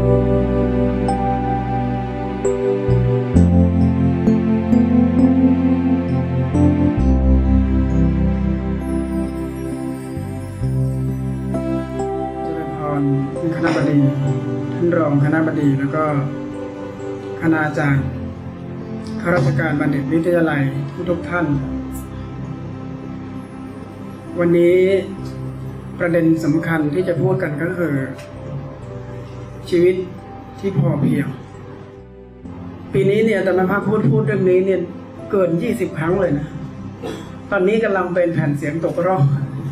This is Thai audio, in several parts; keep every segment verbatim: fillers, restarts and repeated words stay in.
คณบดีท่านรองคณบดีแล้วก็คณาจารย์ข้าราชการบัณฑิตวิทยาลัยทุกท่านวันนี้ประเด็นสำคัญที่จะพูดกันก็คือชีวิตที่พอเพียงปีนี้เนี่ยอาตมาภาพพูดพูดเรื่องนี้เนี่ยเกินยี่สิบครั้งเลยนะตอนนี้กำลังเป็นแผ่นเสียงตกร่อง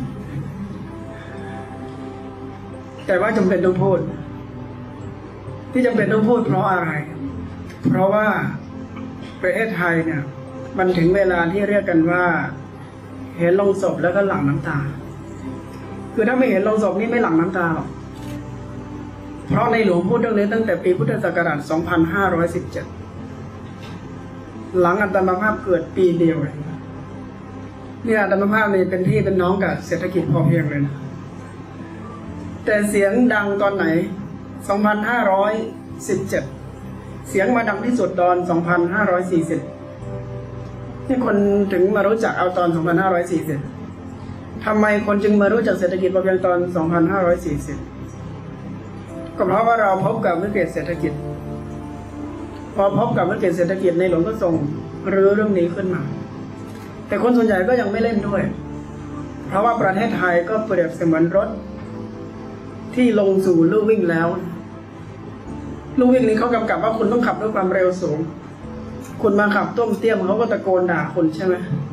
แต่ว่าจำเป็นต้องพูดที่จำเป็นต้องพูดเพราะอะไรเพราะว่าประเทศไทยเนี่ยมันถึงเวลาที่เรียกกันว่าเห็นลงศพแล้วก็หลั่งน้ำตาคือถ้าไม่เห็นลงศพนี่ไม่หลั่งน้ำตาหรอกเพราะในหลวงพูดเรื่องนี้ตั้งแต่ปีพุทธศักราชสองพันห้าร้อยสิบเจ็ดหลังอาตมาภาพเกิดปีเดียวเองเนี่ยอาตมาภาพนี่เป็นพี่เป็นน้องกับเศรษฐกิจพอเพียงเลยนะแต่เสียงดังตอนไหนสองพันห้าร้อยสิบเจ็ดเสียงมาดังที่สุดตอนสองพันห้าร้อยสี่สิบนี่คนถึงมารู้จักเอาตอนสองพันห้าร้อยสี่สิบทำไมคนจึงมารู้จักเศรษฐกิจพอเพียงตอนสองพันห้าร้อยสี่สิบก็เพราะว่าเราพบกับวิกฤตเศรษฐกิจพอพบกับวิกฤตเศรษฐกิจในหลวงก็ทรงรื้อเรื่องนี้ขึ้นมาแต่คนส่วนใหญ่ก็ยังไม่เล่นด้วยเพราะว่าประเทศไทยก็เปรียบเสมือนรถที่ลงสู่ลู่วิ่งแล้วลู่วิ่งนี้เขากำกับว่าคุณต้องขับด้วยความเร็วสูงคุณมาขับต้มเตี้ยมเขาก็ตะโกนด่าคุณใช่ไหม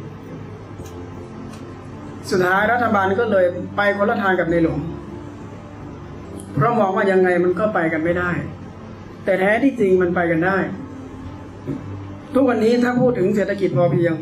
สุดท้ายรัฐบาลก็เลยไปคนละทางกับในหลวงเพราะมองว่ายังไงมันก็ไปกันไม่ได้แต่แท้ที่จริงมันไปกันได้ทุกวันนี้ถ้าพูดถึงเศรษฐกิจพอเพียง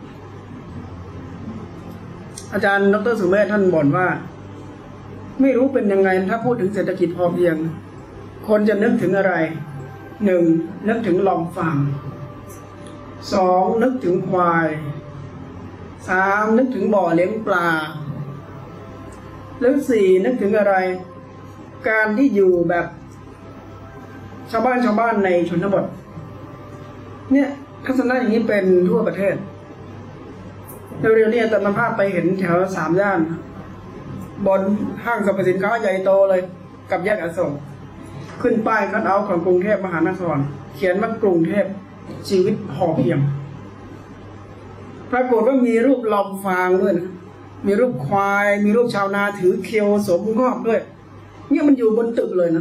อาจารย์ดร.สุเมธท่านบ่นว่าไม่รู้เป็นยังไงถ้าพูดถึงเศรษฐกิจพอเพียงคนจะนึกถึงอะไรหนึ่งนึกถึงลองฟาร์มสองนึกถึงควายสามนึกถึงบ่อเลี้ยงปลาแล้วสี่นึกถึงอะไรการที่อยู่แบบชาวบ้านชาวบ้านในชนบทเนี่ยทัศนะอย่างนี้เป็นทั่วประเทศเร็วๆนี้อาตมาภาพไปเห็นแถวสามย่านบนห้างสรรพสินค้าใหญ่โตเลยกับแยกอโศกขึ้นป้ายคัทเอาท์ของกรุงเทพมหานครเขียนว่ากรุงเทพชีวิตพอเพียงปรากฏว่ามีรูปลอมฟางด้วยนะมีรูปควายมีรูปชาวนาถือเคียวสวมงอกด้วยเนี่ยมันอยู่บนตึกเลยนะ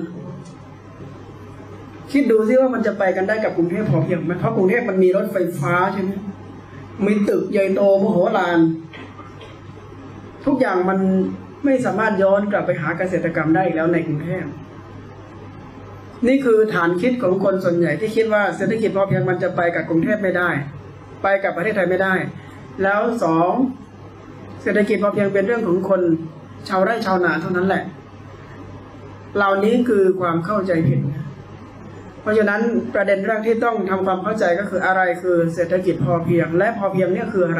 คิดดูซิว่ามันจะไปกันได้กับกรุงเทพพอเพียงไหมเพราะกรุงเทพมันมีรถไฟฟ้าใช่ไหมมีตึกใหญ่โตมโหฬารทุกอย่างมันไม่สามารถย้อนกลับไปหาเกษตรกรรมได้อีกแล้วในกรุงเทพนี่คือฐานคิดของคนส่วนใหญ่ที่คิดว่าเศรษฐกิจพอเพียงมันจะไปกับกรุงเทพไม่ได้ไปกับประเทศไทยไม่ได้แล้วสองเศรษฐกิจพอเพียงเป็นเรื่องของคนชาวไร่ชาวนาเท่านั้นแหละเหล่านี้คือความเข้าใจผิดเพราะฉะนั้นประเด็นแรกที่ต้องทำความเข้าใจก็คืออะไรคือเศรษฐกิจพอเพียงและพอเพียงเนี่ยคืออะไร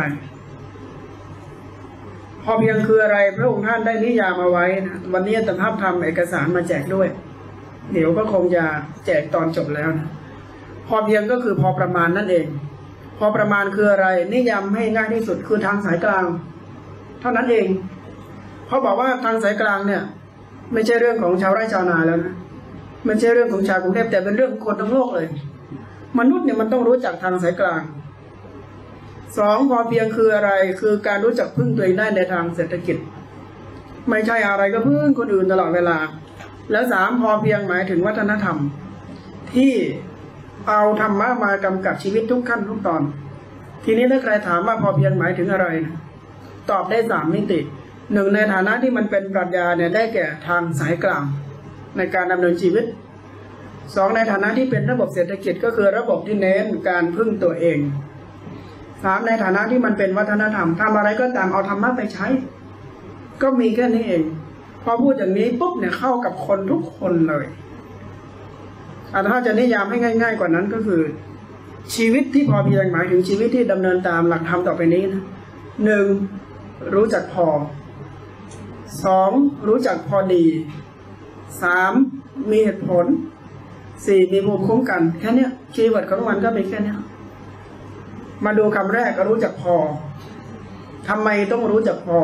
พอเพียงคืออะไรพระองค์ท่านได้นิยามเอาไว้นะวันนี้อาตมาภาพทำเอกสารมาแจกด้วยเดี๋ยวก็คงจะแจกตอนจบแล้วนะพอเพียงก็คือพอประมาณนั่นเองพอประมาณคืออะไรนิยามให้ง่ายที่สุดคือทางสายกลางเท่านั้นเองเขาบอกว่าทางสายกลางเนี่ยไม่ใช่เรื่องของชาวไร่ชาวนาแล้วนะไม่ใช่เรื่องของชาวกรุงเทพแต่เป็นเรื่องของคนทั้งโลกเลยมนุษย์เนี่ยมันต้องรู้จักทางสายกลางสองพอเพียงคืออะไรคือการรู้จักพึ่งตัวเองได้ในทางเศรษฐกิจไม่ใช่อะไรก็พึ่งคนอื่นตลอดเวลาแล้วสามพอเพียงหมายถึงวัฒนธรรมที่เอาธรรมะมากำกับชีวิตทุกขั้นทุกตอนทีนี้ถ้าใครถามว่าพอเพียงหมายถึงอะไรตอบได้สามมิติหนึ่งในฐานะที่มันเป็นปรัชญาเนี่ยได้แก่ทางสายกลางในการดำเนินชีวิตสองในฐานะที่เป็นระบบเศรษฐกิจก็คือระบบที่เน้นการพึ่งตัวเองสามในฐานะที่มันเป็นวัฒนธรรมทำอะไรก็ตามเอาธรรมะไปใช้ก็มีแค่นี้เองพอพูดอย่างนี้ปุ๊บเนี่ยเข้ากับคนทุกคนเลยอาถ้าจะนิยามให้ง่ายๆกว่านั้นก็คือชีวิตที่พอเพียงหมายถึงชีวิตที่ดำเนินตามหลักธรรมต่อไปนี้นะหนึ่งรู้จักพอสองรู้จักพอดีสามมีเหตุผลสี่มีภูมิคุ้มกันแค่นี้คีย์เวิร์ดของมันก็เป็นแค่นี้มาดูคำแรกก็รู้จักพอทำไมต้องรู้จักพอ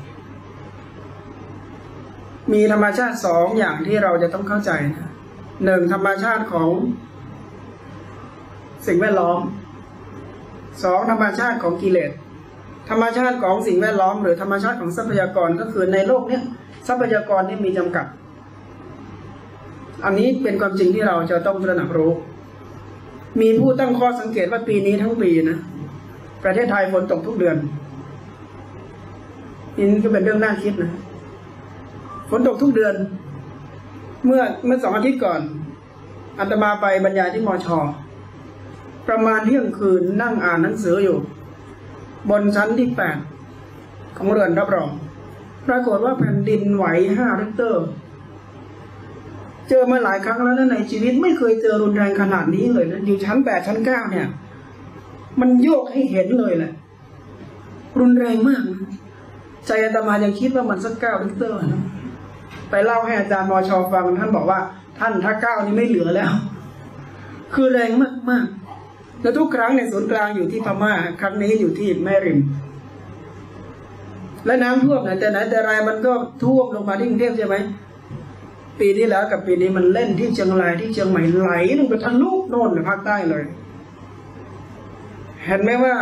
มีธรรมชาติสองอย่างที่เราจะต้องเข้าใจนะหนึ่งธรรมชาติของสิ่งแวดล้อมสองธรรมชาติของกิเลสธรรมชาติของสิ่งแวดล้อมหรือธรรมชาติของทรัพยากรก็คือในโลกนี้ทรัพยากรนี่มีจำกัดอันนี้เป็นความจริงที่เราจะต้องตระหนักรู้มีผู้ตั้งข้อสังเกตว่าปีนี้ทั้งปีนะประเทศไทยฝนตกทุกเดือนนี่ก็เป็นเรื่องน่าคิดนะฝนตกทุกเดือนเมื่อเมื่อสองอาทิตย์ก่อนอาตมาไปบรรยายที่มช.ประมาณเที่ยงคืนนั่งอ่านหนังสืออยู่บนชั้นที่แปดของเรือนรับรองปรากฏว่าแผ่นดินไหวห้าริกเตอร์เจอมาหลายครั้งแล้วนะในชีวิตไม่เคยเจอรุนแรงขนาดนี้เลยนะอยู่ชั้นแปดชั้นเก้าเนี่ยมันโยกให้เห็นเลยแหละรุนแรงมากนะใจอาตมายังคิดว่ามันสักเก้าริกเตอร์นะไปเล่าให้อาจารย์มช.ฟังท่านบอกว่าท่านถ้าเก้านี้ไม่เหลือแล้วคือแรงมากมากแล้วทุกครั้งในศูนย์กลางอยู่ที่พม่าครั้งนี้อยู่ที่แม่ริมและน้ำท่วมไหนแต่ไหนแต่ไรมันก็ท่วมลงมาที่กรุงเทพใช่ไหมปีที่แล้วกับปีนี้มันเล่นที่เชียงรายที่เชียงใหม่ไหลลงไปทะลุโน่นในภาคใต้เลยเห็นไหมว่า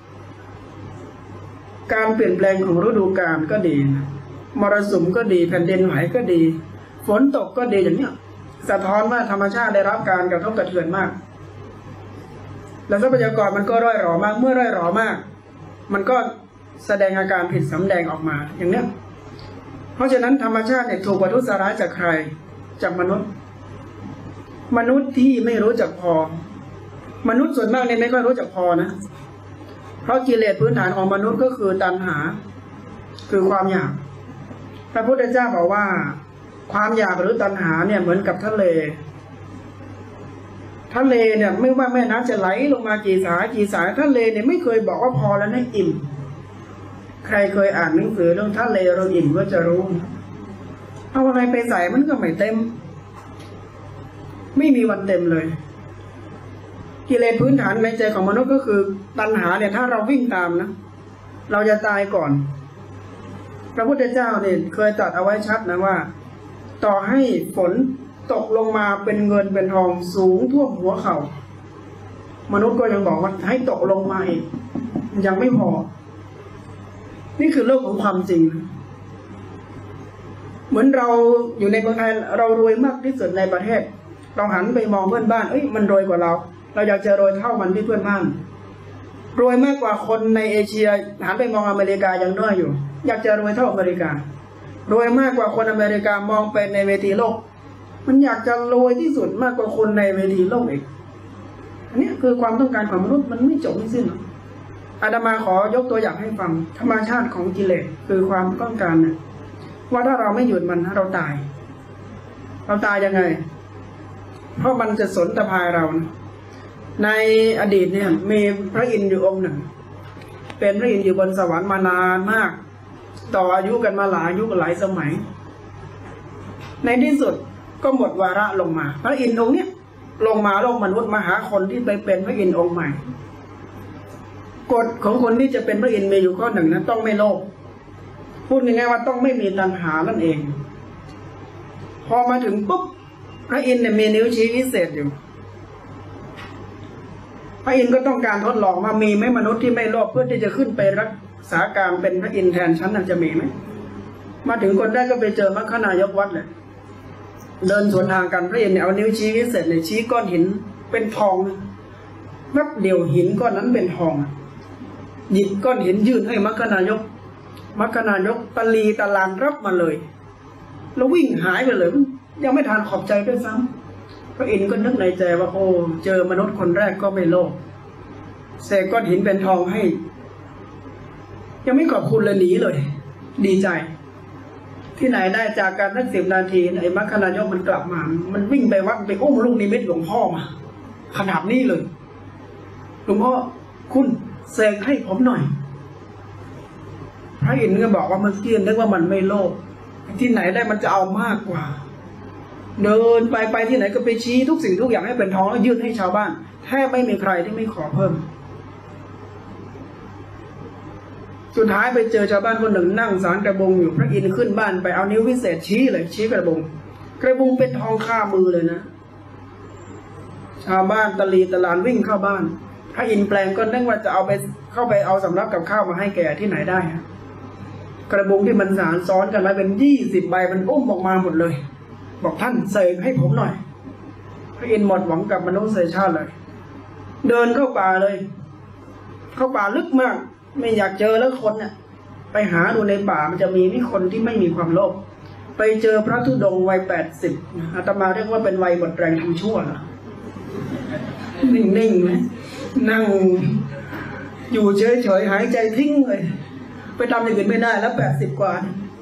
การเปลี่ยนแปลงของฤดูกาลก็ดีมรสุมก็ดีแผ่นดินไหวก็ดีฝนตกก็ดีอย่างเนี้ยสะท้อนว่าธรรมชาติได้รับการกระทบกระเทือนมากแล้วทรัพยากรมันก็ร่อยหรอมากเมื่อร่อยหรอมากมันก็แสดงอาการผิดสำแดงออกมาอย่างเนี้ยเพราะฉะนั้นธรรมชาติเนี่ยถูกประทุษร้ายจากใครจากมนุษย์มนุษย์ที่ไม่รู้จักพอมนุษย์ส่วนมากเนี่ยไม่ค่อยรู้จักพอนะเพราะกิเลสพื้นฐานของมนุษย์ก็คือตัณหาคือความอยากพระพุทธเจ้าบอกว่าความอยากหรือตัณหาเนี่ยเหมือนกับทะเลทะเลเนี่ยไม่ว่าแม่น้ำจะไหลลงมากี่สายกี่สายทะเลเนี่ยไม่เคยบอกว่าพอแล้วนะอิ่มใครเคยอ่านหนังสือเรื่องทะเลเราอิ่มก็จะรู้เอาอะไรไปใส่มันก็ไม่เต็มไม่มีวันเต็มเลยกิเลสพื้นฐานในใจของมนุษย์ก็คือตัณหาเนี่ยถ้าเราวิ่งตามนะเราจะตายก่อนพระพุทธเจ้าเนี่ยเคยตรัสเอาไว้ชัดนะว่าต่อให้ฝนตกลงมาเป็นเงินเป็นทองสูงท่วมหัวเข่ามนุษย์ก็ยังบอกว่าให้ตกลงมาอีกยังไม่พอนี่คือโลกของความจริงเหมือนเราอยู่ในเมืองไทยเรารวยมากที่สุดในประเทศเราหันไปมองเพื่อนบ้านเอ้ยมันรวยกว่าเราเราอยากจะรวยเท่ามันที่เพื่อนบ้านรวยมากกว่าคนในเอเชียหันไปมองอเมริกายังน้อยอยู่อยากจะรวยเท่าอเมริการวยมากกว่าคนอเมริกามองเป็นในเวทีโลกมันอยากจะรวยที่สุดมากกว่าคนในเวทีโลกอีกอันนี้คือความต้องการของมนุษย์มันไม่จบไม่สิ้นอาตมาขอยกตัวอย่างให้ฟังธรรมชาติของกิเลสคือความต้องการนะว่าถ้าเราไม่หยุดมันเราตายเราตายยังไงเพราะมันจะสนตะพายเรานะในอดีตเนี่ยมีพระอินทร์อยู่องค์หนึ่งเป็นพระอินทร์อยู่บนสวรรค์มานานมากต่ออายุกันมาหลายยุคหลายสมัยในที่สุดก็หมดวาระลงมาพระอินทร์องค์เนี้ยลงมาโลกมนุษย์มาหาคนที่ไปเป็นพระอินทร์องค์ใหม่กฎของคนที่จะเป็นพระอินทร์มีอยู่ข้อหนึ่งนะต้องไม่โลภพูดง่ายๆว่าต้องไม่มีตัณหานั่นเองพอมาถึงปุ๊บพระอินทร์เนี่ยมีนิ้วชี้วิเศษอยู่พระอินทร์ก็ต้องการทดลองว่ามีไหมมนุษย์ที่ไม่โลภเพื่อที่จะขึ้นไปรักษาการเป็นพระอินทร์แทนฉันน่ะจะมีไหมมาถึงคนแรกก็ไปเจอมัคคณายกวัดเลยเดินสวนทางกันพระอินทร์เนี่ยเอานิ้วชี้วิเศษเนี่ยชี้ก้อนหินเป็นทองแป๊บเดียวหินก้อนนั้นเป็นทองหยิบก้อนหินยื่นให้มัคคณายกมัคคณายกตะลีตะลานรับมาเลยแล้ววิ่งหายไปเลยยังไม่ทันขอบใจด้วยซ้ำพระอินทร์ก็นึกในใจว่าโอ้เจอมนุษย์คนแรกก็ไม่โลภเสกก้อนหินเป็นทองให้ยังไม่ขอบคุณเลยหนีเลยดีใจที่ไหนได้จากการสักสิบนาทีไอ้มัคคณายกมันกลับมามันวิ่งไปวัดไปอุ้มลูกนิมิตหลวงพ่อมาขนาดนี้เลยหลวงพ่อคุณเสกให้ผมหน่อยพระอินทร์ก็บอกว่าเมื่อกี้นึกว่ามันไม่โลภที่ไหนได้มันจะเอามากกว่าเดินไปไปที่ไหนก็ไปชี้ทุกสิ่งทุกอย่างให้เป็นทองแล้วยื่นให้ชาวบ้านแทบไม่มีใครที่ไม่ขอเพิ่มสุดท้ายไปเจอชาวบ้านคนหนึ่งนั่งสารกระบงอยู่พระอินทร์ขึ้นบ้านไปเอานิ้ววิเศษชี้เลยชี้กระบงกระบงเป็นทองคามือเลยนะชาวบ้านตะลีตะลานวิ่งเข้าบ้านพระอินทร์แปลงก็นึกว่าจะเอาไปเข้าไปเอาสำรับกับข้าวมาให้แกที่ไหนได้ฮะกระบงที่มันสารซ้อนกันไว้เป็นยี่สิบใบมันอุ้มออกมาหมดเลยบอกท่านเสกให้ผมหน่อยพระอินทร์หมดหวังกับมนุษยชาติเลยเดินเข้าป่าเลยเข้าป่าลึกมากไม่อยากเจอแล้วคนเนี่ยไปหาดูในป่ามันจะมีนี่คนที่ไม่มีความโลภไปเจอพระธุดงค์วัยแปดสิบอาตมาเรียกว่าเป็นวัยหมดแรงทำชั่วนะนิ่งๆไหมนั่งอยู่เฉยๆหายใจทิ้งเลยไปทำอย่างอื่นไม่ได้แล้วแปดสิบกว่า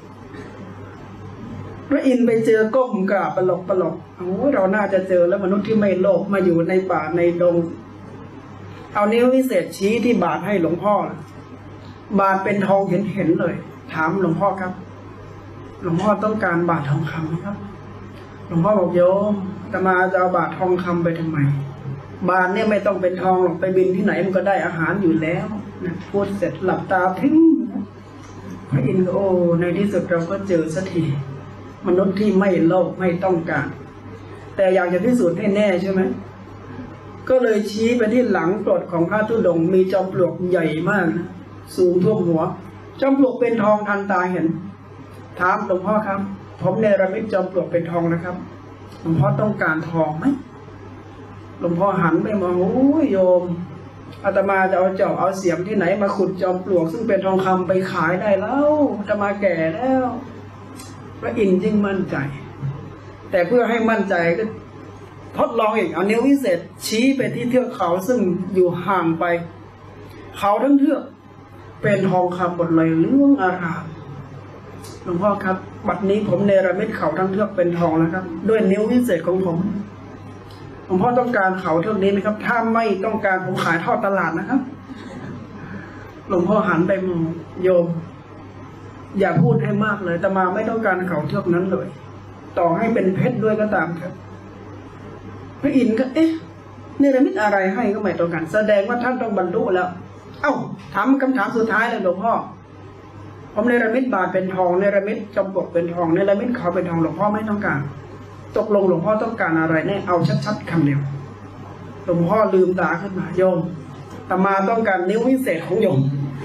พระอินทร์ไปเจอก้มกราบปลกปลกโอ้เราน่าจะเจอแล้วมนุษย์ที่ไม่โลภมาอยู่ในป่าในดงเอานิ้ววิเศษชี้ที่บาทให้หลวงพ่อบาทเป็นทองเห็นเห็นเลยถามหลวงพ่อครับหลวงพ่อต้องการบาททองคำไหมครับหลวงพ่อบอกโยมอาตมาจะเอาบาททองคำไปทำไมบาทเนี่ยไม่ต้องเป็นทองหรอกไปบินที่ไหนมันก็ได้อาหารอยู่แล้วนะพูดเสร็จหลับตาทิ้งพระอินทร์โอ้ในที่สุดเราก็เจอสักทีมนุษย์ที่ไม่โลภไม่ต้องการแต่อยากจะพิสูจน์ให้แน่ใช่ไหมก็เลยชี้ไปที่หลังกรดของพระธุดงค์มีจอมปลวกใหญ่มากนะสูงท่วมหัวจอมปลวกเป็นทองทันตาเห็นถามหลวงพ่อครับผมเนรมิตจอมปลวกเป็นทองนะครับหลวงพ่อต้องการทองไหมหลวงพ่อหันไปมองโอ้ยโยมอาตมาจะเอาเจาะเอาเสียมที่ไหนมาขุดจอมปลวกซึ่งเป็นทองคำไปขายได้แล้วอาตมาแก่แล้วพระอินทร์ยิ่งมั่นใจแต่เพื่อให้มั่นใจก็ทดลองอีกเอานิ้ววิเศษชี้ไปที่เทือกเขาซึ่งอยู่ห่างไปเขาทั้งเทือกเป็นทองคำหมดเลยเรื่องอารามหลวงพ่อครับบัดนี้ผมเนรมิตเขาทั้งเทือกเป็นทองแล้วครับด้วยนิ้ววิเศษของผมหลวงพ่อต้องการเขาเทือกนี้ไหมครับถ้าไม่ต้องการผมขายทอดตลาดนะครับหลวงพ่อหันไปมองโยมอย่าพูดให้มากเลยแต่มาไม่ต้องการเขาเทือกนั้นเลยต่อให้เป็นเพชรด้วยก็ตามครับพระอินทร์ก็เอ๊ะเนรมิตอะไรให้ก็ไม่ต้องการแสดงว่าท่านต้องบรรลุแล้วเอ้าถามคำถามสุดท้ายเลยหลวงพ่อผมเนรมิตบาทเป็นทองเนรมิตจอมปลวกเป็นทองเนรมิตเขาเป็นทองหลวงพ่อไม่ต้องการตกลงหลวงพ่อต้องการอะไรแน่เอาชัดๆคำเดียวหลวงพ่อลืมตาขึ้นมาโยมแต่มาต้องการนิ้ววิเศษของโยม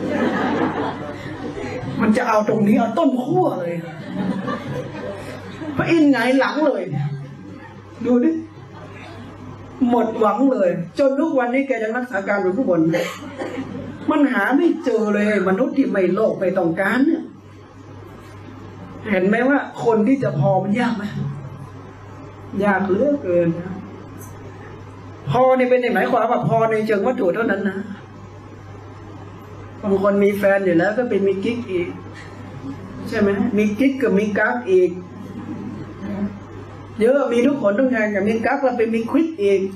มันจะเอาตรงนี้เอาต้นขั้วเลยพระอินทร์ไงหลังเลยดูดิหมดหวังเลยจนทุกวันนี้แกยังรักษาการอยู่ข้างบนมันหาไม่เจอเลยมนุษย์ที่ไม่โลภไม่ต้องการเนี่ยเห็นไหมว่าคนที่จะพอมันยากไหมยากเหลือเกินนะพอเนี่ยเป็นอย่างไหนความว่าพอในเชิงวัตถุเท่านั้นนะบางคนมีแฟนอยู่แล้วก็เป็นมีกิ๊กอีกใช่ไหมมีกิ๊กกับมีกั๊กอีกเยอะมีทุกคนทุกทางกับมีกั๊กแล้วเป็นมีควิดอีก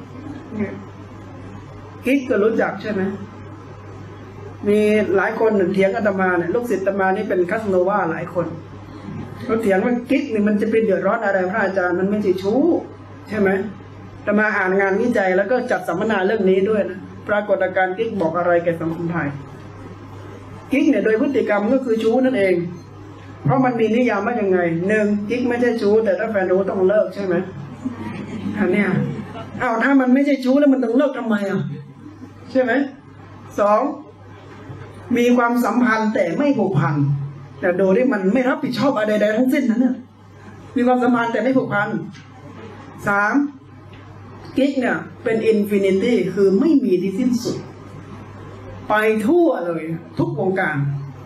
กิ๊กก็รู้จักใช่ไหมมีหลายคนเถียงอาตมาเนี่ยลูกศิษย์อาตมานี่เป็นคัสโนวาหลายคนเขาเถียงว่ากิ๊กนี่มันจะเป็นเดือดร้อนอะไรพระอาจารย์มันไม่ใช่ชู้ใช่ไหมอาตมาอ่านงานวิจัยแล้วก็จัดสัมมนาเรื่องนี้ด้วยนะปรากฏการณ์กิ๊กบอกอะไรแก่สังคมไทยกิ๊กเนี่ยโดยพฤติกรรมก็คือชู้นั่นเองเพราะมันมีนิยามว่ายังไงหนึ่งกิ๊กไม่ใช่ชู้แต่ถ้าแฟนรู้ต้องเลิกใช่ไหมอันเนี้ยอ้าวถ้ามันไม่ใช่ชู้แล้วมันต้องเลิกทำไมอ่ะใช่ไหมสองมีความสัมพันธ์แต่ไม่ผูกพันแต่โดยที่มันไม่รับผิดชอบอะไรใดๆทั้งสิ้นนั้นเนี่ยมีความสัมพันธ์แต่ไม่ผูกพันสามกิ๊กเนี่ยเป็นอินฟินิตี้คือไม่มีที่สิ้นสุดไปทั่วเลยทุกวงการ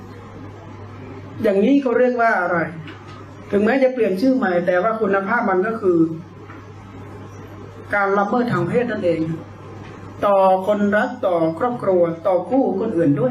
อย่างนี้เขาเรียกว่าอะไรถึงแม้จะเปลี่ยนชื่อใหม่แต่ว่าคุณภาพมันก็คือการละเมิดทางเพศนั่นเองต่อคนรักต่อครอบครัวต่อคู่คนอื่นด้วย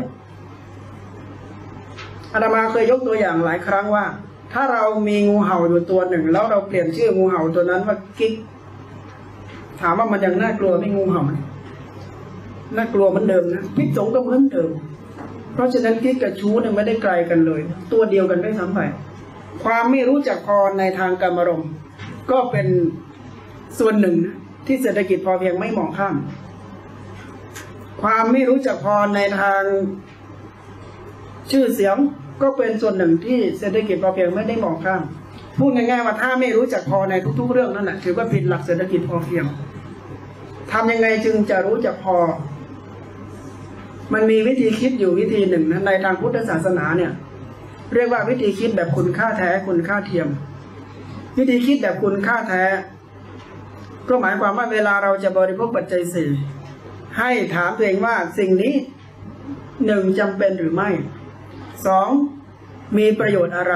อาตมาเคยยกตัวอย่างหลายครั้งว่าถ้าเรามีงูเห่าอยู่ตัวหนึ่งแล้วเราเปลี่ยนชื่องูเห่าตัวนั้นว่ากิ๊กถามว่ามันยังน่ากลัวไม่งูเห่าไหมน่ากลัวเหมือนเดิมนะพิษสงก็เหมือนเดิมเพราะฉะนั้นกิ๊กกับชู้เนี่ยไม่ได้ไกลกันเลยตัวเดียวกันด้วยซ้ำไปความไม่รู้จักพอในทางกามารมณ์ก็เป็นส่วนหนึ่งที่เศรษฐกิจพอเพียงไม่มองข้ามความไม่รู้จักพอในทางชื่อเสียงก็เป็นส่วนหนึ่งที่เศรษฐกิจพอเพียงไม่ได้มองข้ามพูดง่ายๆว่าถ้าไม่รู้จักพอในทุกๆเรื่องนั่นแหละถือว่าผิดหลักเศรษฐกิจพอเพียงทำยังไงจึงจะรู้จักพอมันมีวิธีคิดอยู่วิธีหนึ่งนะในทางพุทธศาสนาเนี่ยเรียกว่าวิธีคิดแบบคุณค่าแท้คุณค่าเทียมวิธีคิดแบบคุณค่าแท้ก็หมายความว่าเวลาเราจะบริโภคปัจจัยสี่ให้ถามตัวเองว่าสิ่งนี้หนึ่งจำเป็นหรือไม่สองมีประโยชน์อะไร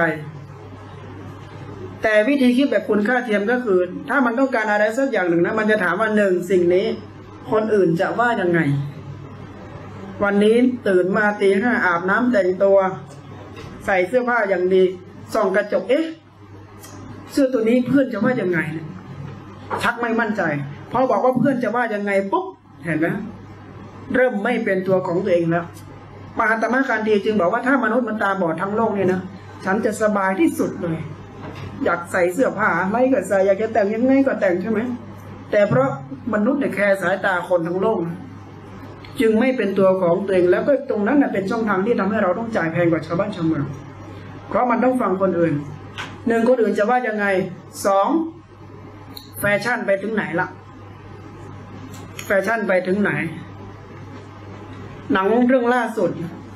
แต่วิธีคิดแบบคุณค่าเทียมก็คือถ้ามันต้องการอะไรสักอย่างหนึ่งนะมันจะถามว่าหนึ่งสิ่งนี้คนอื่นจะว่ายังไงวันนี้ตื่นมาตีห้าอาบน้ำแต่งตัวใส่เสื้อผ้าอย่างดีส่องกระจกเอ๊ะเสื้อตัวนี้เพื่อนจะว่ายังไงชักไม่มั่นใจพอบอกว่าเพื่อนจะว่ายังไงปุ๊บเห็นไหมเริ่มไม่เป็นตัวของตัวเองแล้วมหาตมะคานธีจึงบอกว่าถ้ามนุษย์มันตาบอดทั้งโลกเนี่ยนะฉันจะสบายที่สุดเลยอยากใส่เสื้อผ้าอะไรก็ใส่อยากจะแต่งยังไงก็แต่งใช่ไหมแต่เพราะมนุษย์เนี่ยแคร์สายตาคนทั้งโลกจึงไม่เป็นตัวของตัวเองแล้วก็ตรงนั้นน่ะเป็นช่องทางที่ทำให้เราต้องจ่ายแพงกว่าชาวบ้านชาวเมืองเพราะมันต้องฟังคนอื่นหนึ่งคนอื่นจะว่ายังไงสองแฟชั่นไปถึงไหนละแฟชั่นไปถึงไหนหนังเรื่องล่าสุด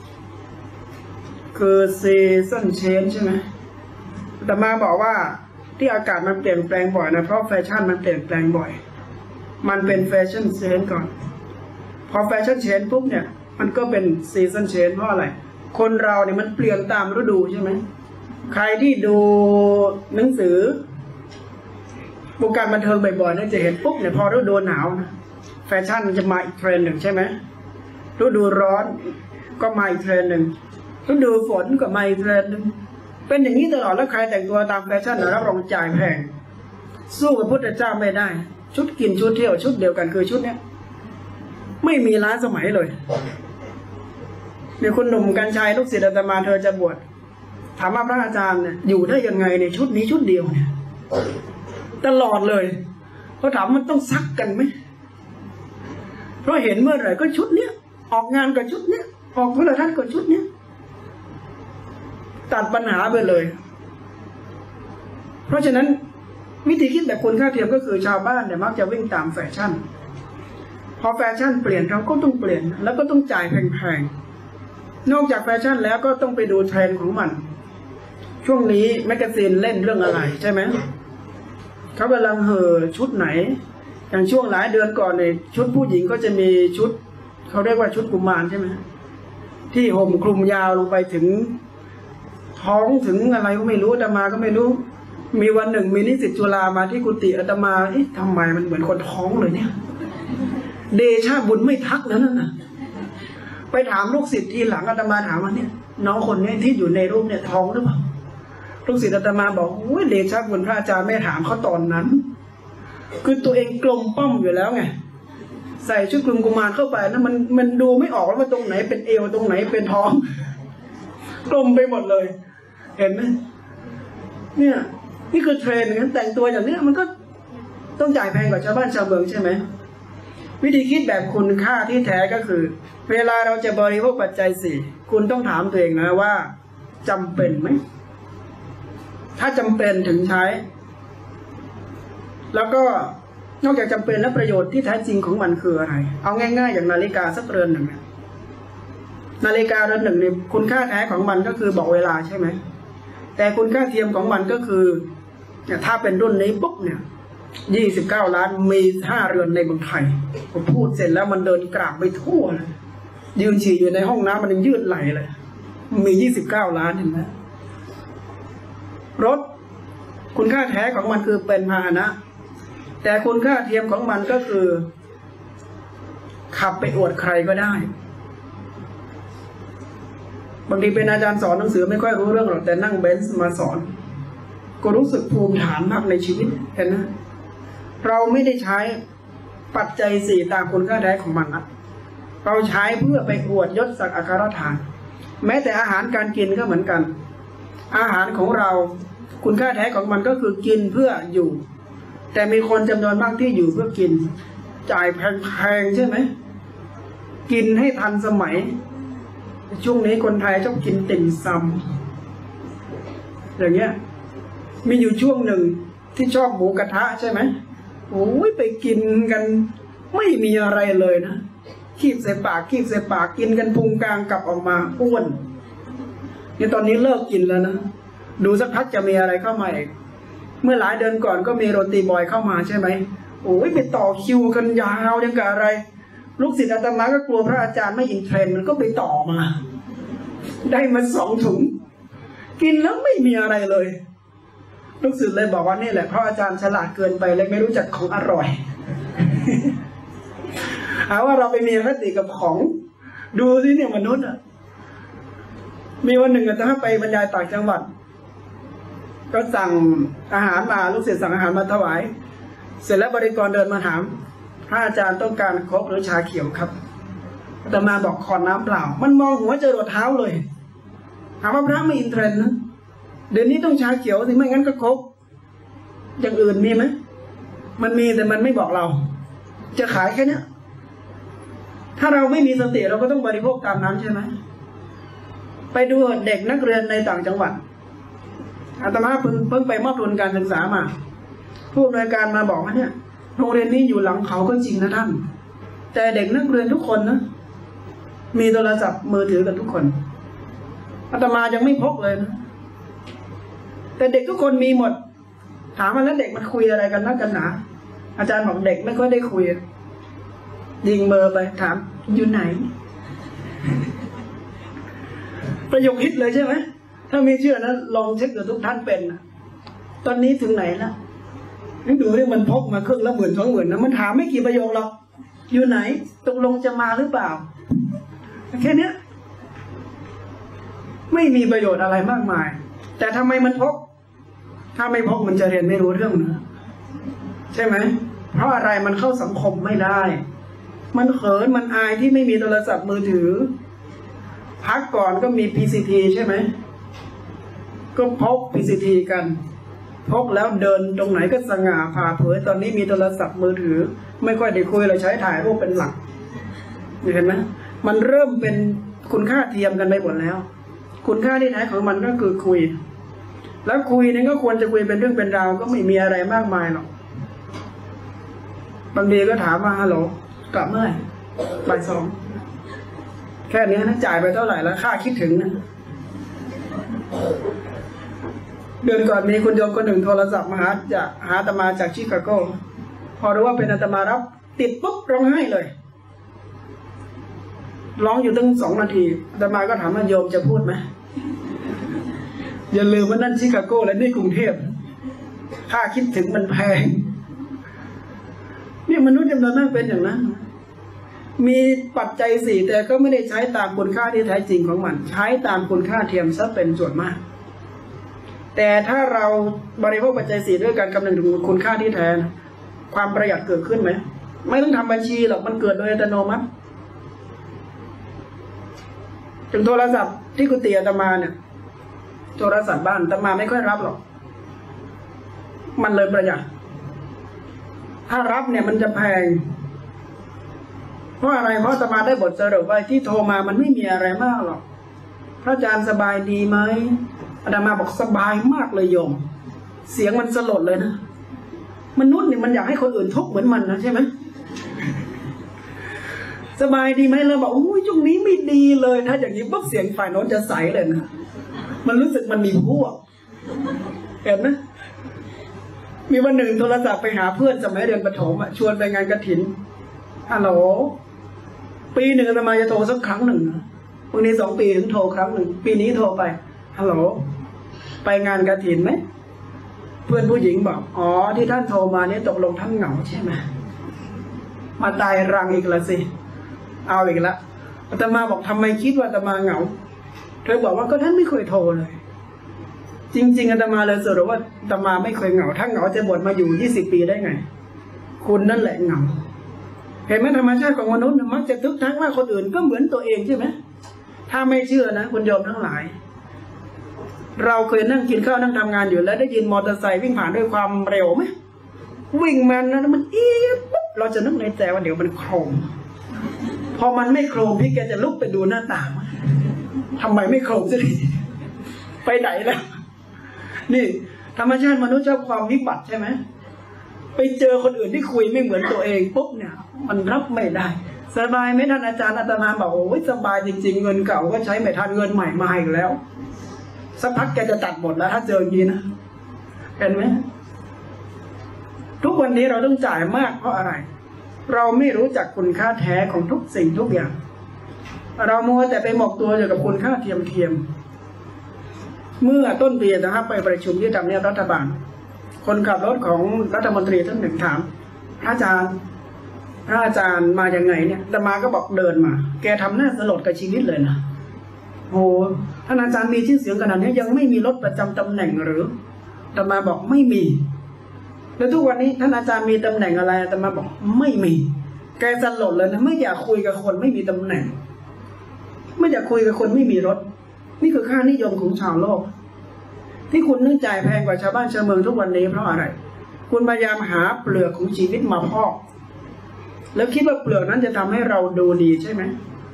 คือซีซันเชนใช่ไหมแต่มาบอกว่าที่อากาศมันเปลี่ยนแปลงบ่อยนะเพราะแฟชั่นมันเปลี่ยนแปลงบ่อยมันเป็นแฟชั่นเชนก่อนพอแฟชั่นเชนปุ๊บเนี่ยมันก็เป็นซีซันเชนเพราะอะไรคนเราเนี่ยมันเปลี่ยนตามฤดูใช่ไหมใครที่ดูหนังสือวงการบันเทิงบ่อยๆน่าจะเห็นปุ๊บเนี่ยพอฤดูหนาวนะแฟชั่นมันจะมาอีกเทรนด์หนึ่งใช่ไหมฤดูร้อนก็มาอีกเทรนด์หนึ่งฤดูฝนก็มาอีกเทรนด์หนึ่งเป็นอย่างนี้ตลอดแล้วใครแต่งตัวตามแฟชั่นนะรับรองจ่ายแพงสู้กับพุทธเจ้าไม่ได้ชุดกินชุดเที่ยวชุดเดียวกันคือชุดเนี้ยไม่มีล้าสมัยเลยเนี่ยคุณหนุ่มกัญชัยลูกศิษย์อาตมาเธอจะบวชถามว่าพระอาจารย์เนี่ยอยู่ได้ยังไงในชุดนี้ชุดเดียวเนี่ยตลอดเลยเขาถามมันต้องซักกันไหมเพราะเห็นเมื่อไหร่ก็ชุดเนี้ยออกงานกับชุดเนี้ยออกโทรทัศน์กับชุดเนี้ยตัดปัญหาไปเลยเพราะฉะนั้นวิธีคิดแบบคุณค่าเทียมก็คือชาวบ้านเนี่ยมักจะวิ่งตามแฟชั่นพอแฟชั่นเปลี่ยนเราก็ต้องเปลี่ยนแล้วก็ต้องจ่ายแพงๆนอกจากแฟชั่นแล้วก็ต้องไปดูเทรนด์ของมันช่วงนี้แมกกาซีนเล่นเรื่องอะไรใช่ไหมเขากำลังเห่อชุดไหนอย่างช่วงหลายเดือนก่อนเนี่ยชุดผู้หญิงก็จะมีชุดเขาเรียกว่าชุดกุมารใช่ไหมที่ห่มคลุมยาวลงไปถึงท้องถึงอะไรก็ไม่รู้อาตมาก็ไม่รู้มีวันหนึ่งมีนิสิตจุฬามาที่กุฏิอาตมาเอ๊ะทำไมมันเหมือนคนท้องเลยเนี่ยเดชะบุญไม่ทักแล้วนั่นน่ะไปถามลูกศิษย์ทีหลังอาตมาถามว่าเนี่ยน้องคนนี้ที่อยู่ในรูปเนี่ยท้องหรือเปล่าลูกศิษย์อาตมาบอกโอ้ยเดชะบุญพระอาจารย์ไม่ถามเขาตอนนั้นคือตัวเองกลมป้อมอยู่แล้วไงใส่ชุดคลุมกุมารเข้าไปแล้วมันมันดูไม่ออกว่าตรงไหนเป็นเอวตรงไหนเป็นท้องกลมไปหมดเลยเห็นไหมเนี่ยนี่คือเทรนด์งั้นแต่งตัวอย่างนี้มันก็ต้องจ่ายแพงกว่าชาวบ้านชาวเมืองใช่ไหมวิธีคิดแบบคุณค่าที่แท้ก็คือเวลาเราจะบริโภคปัจจัยสี่คุณต้องถามตัวเองนะว่าจำเป็นไหมถ้าจำเป็นถึงใช้แล้วก็นอกจากจำเป็นและประโยชน์ที่แท้จริงของมันคืออะไรเอาง่ายๆอย่างนาฬิกาสักเรือนหนึ่งนาฬิกาเรือนหนึ่งเนี่ยคุณค่าแท้ของมันก็คือบอกเวลาใช่ไหมแต่คุณค่าเทียมของมันก็คือถ้าเป็นรุ่นนี้ปุ๊บเนี่ยยี่สิบเก้าล้านมีห้าเรือนในเมืองไทยผมพูดเสร็จแล้วมันเดินกราบไปทั่วเลยยืนฉี่อยู่ในห้องน้ำมันยังยืดไหลเลยมียี่สิบเก้าล้านเห็นไหมรถคุณค่าแท้ของมันคือเป็นพาหนะแต่คุณค่าเทียมของมันก็คือขับไปอวดใครก็ได้บางทีเป็นอาจารย์สอนหนังสือไม่ค่อยรู้เรื่องหรอกแต่นั่งเบนซ์มาสอนก็รู้สึกภูมิฐานมากในชีวิตเห็นนะเราไม่ได้ใช้ปัจจัยสี่ตามคุณค่าแท้ของมันนะเราใช้เพื่อไปอวดยศศักดิ์อัครฐานแม้แต่อาหารการกินก็เหมือนกันอาหารของเราคุณค่าแท้ของมันก็คือกินเพื่ออยู่แต่มีคนจำนวนมากที่อยู่เพื่อกินจ่ายแพงๆใช่ไหมกินให้ทันสมัยช่วงนี้คนไทยชอบกินติ่มซำอย่างเงี้ยมีอยู่ช่วงหนึ่งที่ชอบหมูกระทะใช่ไหมโอ้ยไปกินกันไม่มีอะไรเลยนะคีบใส่ปากคีบใส่ปากกินกันพุงกลางกลับออกมาอ้วนนี่ตอนนี้เลิกกินแล้วนะดูสักพักจะมีอะไรเข้ามาอีกเมื่อหลายเดือนก่อนก็มีโรตีบอยเข้ามาใช่ไหมโอ้ยไปต่อคิวกันยาวยังกับอะไรลูกศิษย์อาตมาก็กลัวพระอาจารย์ไม่อินเทรนด์มันก็ไปต่อมาได้มาสองถุงกินแล้วไม่มีอะไรเลยลูกศิษย์เลยบอกว่านี่แหละเพราะอาจารย์ฉลาดเกินไปเลยไม่รู้จักของอร่อย หาว่าเราไปมีอคติกับของดูสิเนี่ยมนุษย์อ่ะมีวันหนึ่งอาจารย์ไปบรรยายต่างจังหวัดก็สั่งอาหารมาลูกศิษย์สั่งอาหารมาถวายเสร็จแล้วบริกรเดินมาถามพระอาจารย์ต้องการโค้กหรือชาเขียวครับอาตมาบอกขอน้ำเปล่ามันมองหัวเจอรดเท้าเลยถามว่าพระไม่อินเทรนด์นะเดี๋ยวนี้ต้องชาเขียวสิไม่งั้นก็โค้กอย่างอื่นมีไหมมันมีแต่มันไม่บอกเราจะขายแค่นี้ถ้าเราไม่มีสติเราก็ต้องบริโภคตามนั้นใช่ไหมไปดูเด็กนักเรียนในต่างจังหวัดอาตมาเพิ่งเพิ่งไปมอบทุนการศึกษามาผู้อำนวยการมาบอกว่าเนี่ยโรงเรียนนี้อยู่หลังเขาก็จริงนะท่านแต่เด็กนักเรียนทุกคนนะมีโทรศัพท์มือถือกันทุกคนอาตมายังไม่พกเลยนะแต่เด็กทุกคนมีหมดถามมาแล้วเด็กมันคุยอะไรกันนักกันหนาอาจารย์บอกเด็กไม่ค่อยได้คุยยิงเบอร์ไปถามอยู่ไหน ประโยคฮิตเลยใช่ไหมถ้าไม่เชื่อนะลองเช็คดูทุกท่านเป็นนะตอนนี้ถึงไหนแล้วนี่ดูนี่มันพกมาครึ่งละหมื่นสองหมื่นนะมันถามไม่กี่ประโยคหรอกอยู่ไหนตกลงจะมาหรือเปล่าแค่นี้ไม่มีประโยชน์อะไรมากมายแต่ทำไมมันพกถ้าไม่พกมันจะเรียนไม่รู้เรื่องนะใช่ไหมเพราะอะไรมันเข้าสังคมไม่ได้มันเขินมันอายที่ไม่มีโทรศัพท์มือถือพักก่อนก็มี พี ซี ที ใช่ไหมก็พก พี ซี ที กันพกแล้วเดินตรงไหนก็สง่าผ่าเผยตอนนี้มีโทรศัพท์มือถือไม่ค่อยได้คุยเราใช้ถ่ายรูปเป็นหลักเห็นไหมมันเริ่มเป็นคุณค่าเทียมกันไปหมดแล้วคุณค่าที่แท้ของมันก็คือคุยแล้วคุยนี่ก็ควรจะคุยเป็นเรื่องเป็นราวก็ไม่มีอะไรมากมายหรอกบางทีก็ถามมาฮัลโหลกลับเมื่อไหร่บ่ายสองแค่นี้นะจ่ายไปเท่าไหร่แล้วค่าคิดถึงนะเดือนก่อนมีคุณโยมคนหนึ่งโทรศัพท์มาหาจากหาอาตมาจากชิคาโกพอรู้ว่าเป็นอาตมารับติดปุ๊บร้องไห้เลยร้องอยู่ตั้งสองนาทีอาตมาก็ถามว่าโยมจะพูดไหมอย่าลืมว่านั่นชิคาโกและนี่กรุงเทพค่าคิดถึงมันแพงนี่มนุษย์จำนวนมากเป็นอย่างนั้นมีปัจจัยสี่แต่ก็ไม่ได้ใช้ตามคุณค่าที่แท้จริงของมันใช้ตามคุณค่าเทียมซะเป็นส่วนมากแต่ถ้าเราบริโภคปัจจัยสี่ด้วยการคำนึงถึงคุณค่าที่แท้ความประหยัดเกิดขึ้นไหมไม่ต้องทำบัญชีหรอกมันเกิดโดยอัตโนมัติถึงโทรศัพท์ที่กุฏิอาตมาเนี่ยโทรศัพท์บ้านอาตมาไม่ค่อยรับหรอกมันเลยประหยัดถ้ารับเนี่ยมันจะแพงเพราะอะไรเพราะอาตมาได้บทสรุปว่าที่โทรมามันไม่มีอะไรมากหรอกพระอาจารย์สบายดีไหมอาตมาบอกสบายมากเลยโยมเสียงมันสลดเลยนะมนุษย์เนี่ยมันอยากให้คนอื่นทุกข์เหมือนมันนะใช่ไหมสบายดีไหมเราบอกโอ้ยช่วงนี้ไม่ดีเลยถ้าอย่างนี้ปุ๊บเสียงฝ่ายโน้นจะใสเลยนะมันรู้สึกมันมีพวกเห็นไหมมีวันหนึ่งโทรศัพท์ไปหาเพื่อนสมัยเรียนประถมชวนไปงานกฐินฮัลโหลปีหนึ่งอาตมาจะโทรสักครั้งหนึ่งวันนี้สองปีถึงโทรครั้งหนึ่งปีนี้โทรไปฮัลโหลไปงานกฐินไหมเพื่อนผู้หญิงบอกอ๋อที่ท่านโทรมาเนี่ยตกลงท่านเหงาใช่ไหมมาตายรังอีกละสิเอาอีกแล้วอาตมาบอกทำไมคิดว่าอาตมาเหงาเธอบอกว่าก็ท่านไม่เคยโทรเลยจริงๆอาตมาเลยสรุปว่าอาตมาไม่เคยเหงาถ้าเหงาจะบวชมาอยู่ยี่สิบปีได้ไงคุณนั่นแหละเหงาเห็นไหมธรรมชาติของมนุษย์มักจะทึกทักว่าคนอื่นก็เหมือนตัวเองใช่ไหมถ้าไม่เชื่อนะคุณโยมทั้งหลายเราเคยนั่งกินข้าวนั่งทำงานอยู่แล้วได้ยินมอเตอร์ไซค์วิ่งผ่านด้วยความเร็วไหมวิ่งมานะมันเอียดปุ๊บเราจะนึกในใจว่าเดี๋ยวมันโครมพอมันไม่โครมพี่แกจะลุกไปดูหน้าต่างทำไมไม่โครมสักทีไปไหนแล้วนี่ธรรมชาติมนุษย์ชอบความวิบัติใช่ไหมไปเจอคนอื่นที่คุยไม่เหมือนตัวเองปุ๊บเนี่ยมันรับไม่ได้สบายไหมท่านอาจารย์อาตมาบอกโอ้ยสบายจริงๆเงินเก่าก็ใช้ไม่ทันเงินใหม่มาอีกแล้วสักพักแกจะตัดหมดแล้วถ้าเจออย่างนี้นะเห็นไหมทุกวันนี้เราต้องจ่ายมากเพราะอะไรเราไม่รู้จักคุณค่าแท้ของทุกสิ่งทุกอย่างเรามัวแต่ไปหมกตัวอยู่กับคุณค่าเทียมเทียมเมื่อต้นปีนะครับไปประชุมที่ทำเนียบรัฐบาลคนขับรถของรัฐมนตรีท่านหนึ่งถามพระอาจารย์พระอาจารย์มาอย่างไงเนี่ยแต่มาก็บอกเดินมาแกทำหน้าสลดกับชีวิตเลยนะโอ้ท่านอาจารย์มีชื่อเสียงขนาดนี้ยังไม่มีรถประจำตำแหน่งหรือแต่มาบอกไม่มีแล้วทุกวันนี้ท่านอาจารย์มีตำแหน่งอะไรแต่มาบอกไม่มีแกสลดเลยนะไม่อยากคุยกับคนไม่มีตำแหน่งไม่อยากคุยกับคนไม่มีรถนี่คือค่านิยมของชาวโลกที่คุณนึกจ่ายแพงกว่าชาวบ้านชาวเมืองทุกวันนี้เพราะอะไรคุณพยายามหาเปลือกของชีวิตมาพอกแล้วคิดว่าเปลือกนั้นจะทำให้เราดูดีใช่ไหม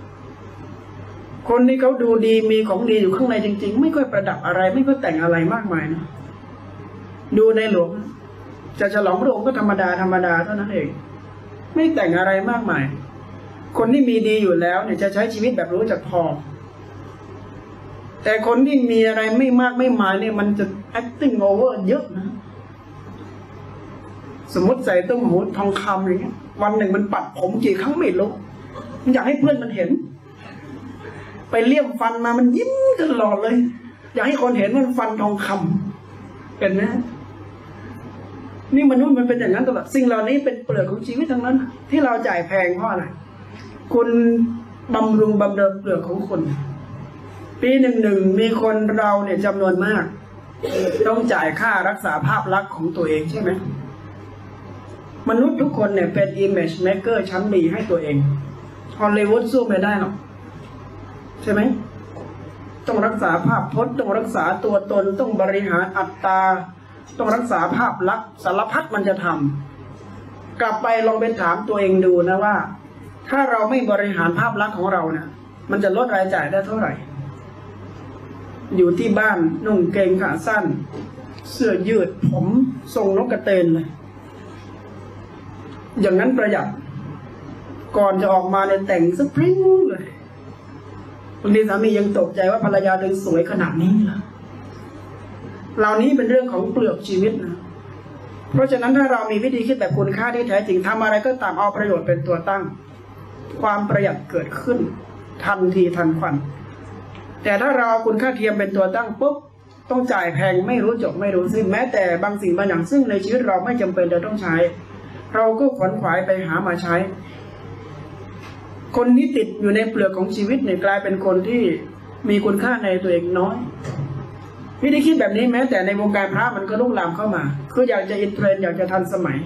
คนที่เขาดูดีมีของดีอยู่ข้างในจริงๆไม่ค่อยประดับอะไรไม่ค่อยแต่งอะไรมากมายนะดูในหลวงจะฉลองพระองค์ก็ธรรมดาธรรมดาเท่านั้นเองไม่แต่งอะไรมากมายคนที่มีดีอยู่แล้วเนี่ยจะใช้ชีวิตแบบรู้จักพอแต่คนที่มีอะไรไม่มากไม่มายเนี่ยมันจะ acting over เยอะนะสมมติใส่ต้มหูทองคำอย่างเงี้ยวันหนึ่งมันปัดผมกี่ครั้งไม่รู้มันอยากให้เพื่อนมันเห็นไปเลี่ยมฟันมามันยิ้มตลอดเลยอยากให้คนเห็นมันฟันทองคำเห็นไหมนี่มนุษย์มันเป็นอย่างนั้นตลอดสิ่งเหล่านี้เป็นเปลือกของชีวิตทั้งนั้นที่เราจ่ายแพงเพราะอะไรคุณบำรุงบำเรอเปลือกของคุณปีหนึ่งหนึ่งมีคนเราเนี่ยจำนวนมากต้องจ่ายค่ารักษาภาพลักษณ์ของตัวเองใช่ไหมมนุษย์ทุกคนเนี่ยเป็น image maker ชั้นดีให้ตัวเองฮอลลีวูดสู้ไม่ได้หรอกใช่ไหมต้องรักษาภาพพจน์ต้องรักษาตัวตนต้องบริหารอัตตาต้องรักษาภาพลักษณ์สารพัดมันจะทำกลับไปลองไปถามตัวเองดูนะว่าถ้าเราไม่บริหารภาพลักษณ์ของเราเนี่ยมันจะลดรายจ่ายได้เท่าไหร่อยู่ที่บ้านนุ่งเกงขาสั้นเสื้อยืดผมทรงนกกระเตนเลยอย่างนั้นประหยัดก่อนจะออกมาเนี่ยแต่งสปริ้งเลยบางทีสามียังตกใจว่าภรรยาถึงสวยขนาดนี้ล่ะเหล่านี้เป็นเรื่องของเปลือกชีวิตนะเพราะฉะนั้นถ้าเรามีวิธีคิดแบบคุณค่าที่แท้จริงทำอะไรก็ตามเอาประโยชน์เป็นตัวตั้งความประหยัดเกิดขึ้นทันทีทันควันแต่ถ้าเราคุณค่าเทียมเป็นตัวตั้งปุ๊บต้องจ่ายแพงไม่รู้จบไม่รู้สิ้นแม้แต่บางสิ่งบางอย่างซึ่งในชีวิตเราไม่จำเป็นจะต้องใช้เราก็ขวนขวายไปหามาใช้คนที่ติดอยู่ในเปลือกของชีวิตเนี่ยกลายเป็นคนที่มีคุณค่าในตัวเองน้อยวิธีคิดแบบนี้แม้แต่ในวงการพระมันก็ลุกลามเข้ามาคืออยากจะอินเทรนด์อยากจะทันสมัย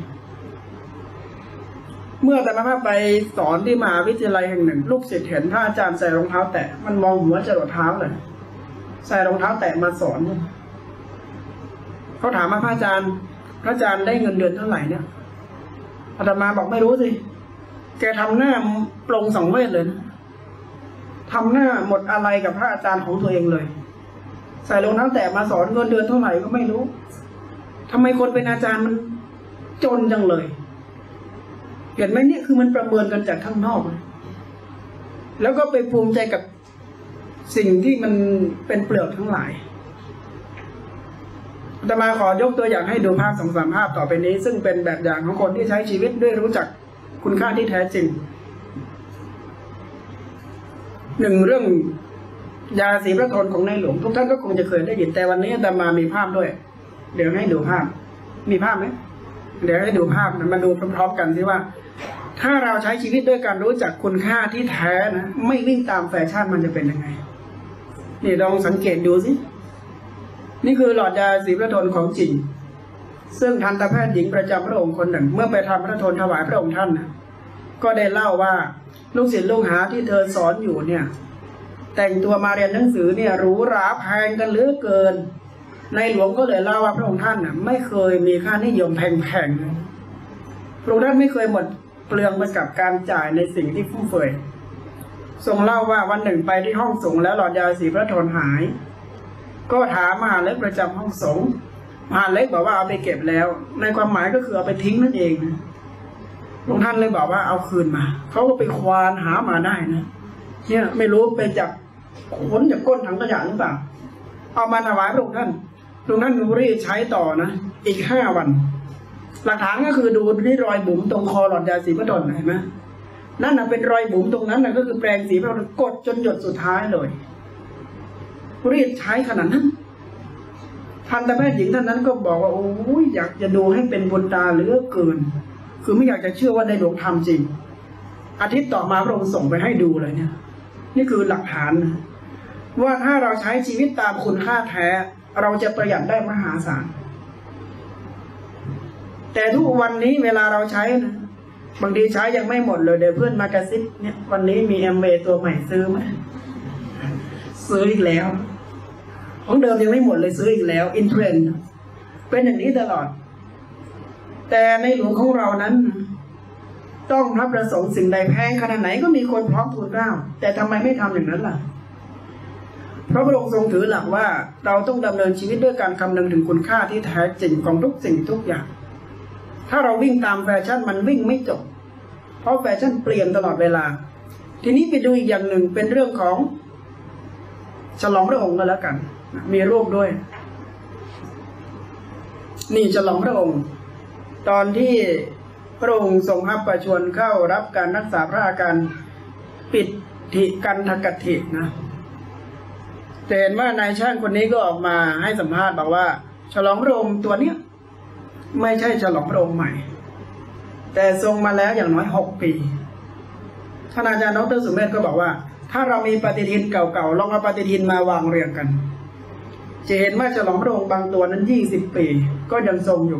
เมื่อแต่มาไปสอนที่มหาวิทยาลัยแห่งหนึ่งลูกศิษย์เห็นพระอาจารย์ใส่รองเท้าแตะมันมองหัวจรดเท้าเลยใส่รองเท้าแตะมาสอนเขาถามว่าพระอาจารย์พระอาจารย์ได้เงินเดือนเท่าไหร่เนี่ยอาตมาบอกไม่รู้สิแกทำหน้าปลงสองเวทเลยนะทำหน้าหมดอะไรกับพระอาจารย์ของตัวเองเลยใส่รองเท้าแตะมาสอนเงินเดือนเท่าไหร่ก็ไม่รู้ทำไมคนเป็นอาจารย์มันจนจังเลยเห็นไหมเนี่ยคือมันประเมินกันจากข้างนอกแล้วก็ไปภูมิใจกับสิ่งที่มันเป็นเปลือกทั้งหลายอาตมาขอยกตัวอย่างให้ดูภาพสองสามภาพต่อไปนี้ซึ่งเป็นแบบอย่างของคนที่ใช้ชีวิตด้วยรู้จักคุณค่าที่แท้จริงหนึ่งเรื่องยาสีพระทนของในหลวงทุกท่านก็คงจะเคยได้ยินแต่วันนี้อาตมามีภาพด้วยเดี๋ยวให้ดูภาพมีภาพไหมเดี๋ยวให้ดูภาพมาดูพร้อมๆกันสิว่าถ้าเราใช้ชีวิตด้วยการรู้จักคุณค่าที่แท้นะไม่วิ่งตามแฟชั่นมันจะเป็นยังไงนี่ลองสังเกตดูสินี่คือหลอดยาสีพระทนของจริงซึ่งทันตแพทย์หญิงประจำพระองค์คนหนึ่งเมื่อไปทำพระทนถวายพระองค์ท่านนะก็ได้เล่าว่าลูกศิษย์ลูกหาที่เธอสอนอยู่เนี่ยแต่งตัวมาเรียนหนังสือเนี่ยหรูหราแพงกันเหลือเกินในหลวงก็เลยเล่าว่าพระองค์ท่านน่ะไม่เคยมีค่านิยมแพงๆพระองค์ท่านไม่เคยหมดเปลืองไปกับการจ่ายในสิ่งที่ฟุ่มเฟือยทรงเล่าว่าวันหนึ่งไปที่ห้องสงฆ์แล้วหลอดยาสีพระโทนหายก็ถามมหาเล็กประจำห้องสงฆ์มหาเล็กบอกว่าเอาไปเก็บแล้วในความหมายก็คือเอาไปทิ้งนั่นเองนะพระองค์ท่านเลยบอกว่าเอาคืนมาเขาก็ไปควานหามาได้นะเนี่ยไม่รู้เป็นจากขนจากก้นถังขยะหรือเปล่าเอามาถวายพระองค์ท่านพระองค์ท่านรีดใช้ต่อนะอีกห้าวันหลักฐานก็คือดูที่รอยบุ๋มตรงคอหลอดยาสีพระโทนเห็นไหมนั่นน่ะเป็นรอยบุ๋มตรงนั้นน่ะก็คือแปรงสีพระโทนกดจนหยดสุดท้ายเลยรีดใช้ขนาดนั้นทันตแพทย์หญิงท่านนั้นก็บอกว่าโอ้ยอยากจะดูให้เป็นบุญตาเหลือเกินคือไม่อยากจะเชื่อว่าในหลวงทำจริงอาทิตย์ต่อมาพระองค์ส่งไปให้ดูเลยเนี่ยนี่คือหลักฐานว่าถ้าเราใช้ชีวิตตามคุณค่าแท้เราจะประหยัดได้มหาศาลแต่ทุกวันนี้เวลาเราใช้นะบางทีใช้ยังไม่หมดเลยเดี๋ยวเพื่อนมากระซิบเนี่ยวันนี้มีแอมเวย์ตัวใหม่ซื้อไหมซื้ออีกแล้วของเดิมยังไม่หมดเลยซื้ออีกแล้วอินเทรนด์เป็นอย่างนี้ตลอดแต่ในหลวงของเรานั้นต้องพระประสงค์สิ่งใดแพงขนาดไหนก็มีคนพร้อมทูลเกล้าแต่ทำไมไม่ทำอย่างนั้นล่ะเพราะพระองค์ทรงถือหลักว่าเราต้องดำเนินชีวิตด้วยการคำนึงถึงคุณค่าที่แท้จริงของทุกสิ่งทุกอย่างถ้าเราวิ่งตามแฟชั่นมันวิ่งไม่จบเพราะแฟชั่นเปลี่ยนตลอดเวลาทีนี้ไปดูอีกอย่างหนึ่งเป็นเรื่องของฉลองพระองค์ก็แล้วกันมีรูปด้วยนี่ฉลองพระองค์ตอนที่พระองค์ทรงรับประชวรเข้ารับการรักษาพระอาการปิดทิกันทกถินะแต่เห็นว่านายช่างคนนี้ก็ออกมาให้สัมภาษณ์บอกว่าฉลองพระองค์ตัวเนี้ยไม่ใช่ฉลองพระองค์ใหม่แต่ทรงมาแล้วอย่างน้อยหกปีท่านอาจารย์ดร.สุเมธก็บอกว่าถ้าเรามีปฏิทินเก่าๆลองเอาปฏิทินมาวางเรียงกันจะเห็นว่าฉลองพระองค์บางตัวนั้นยี่สิบปีก็ยังทรงอยู่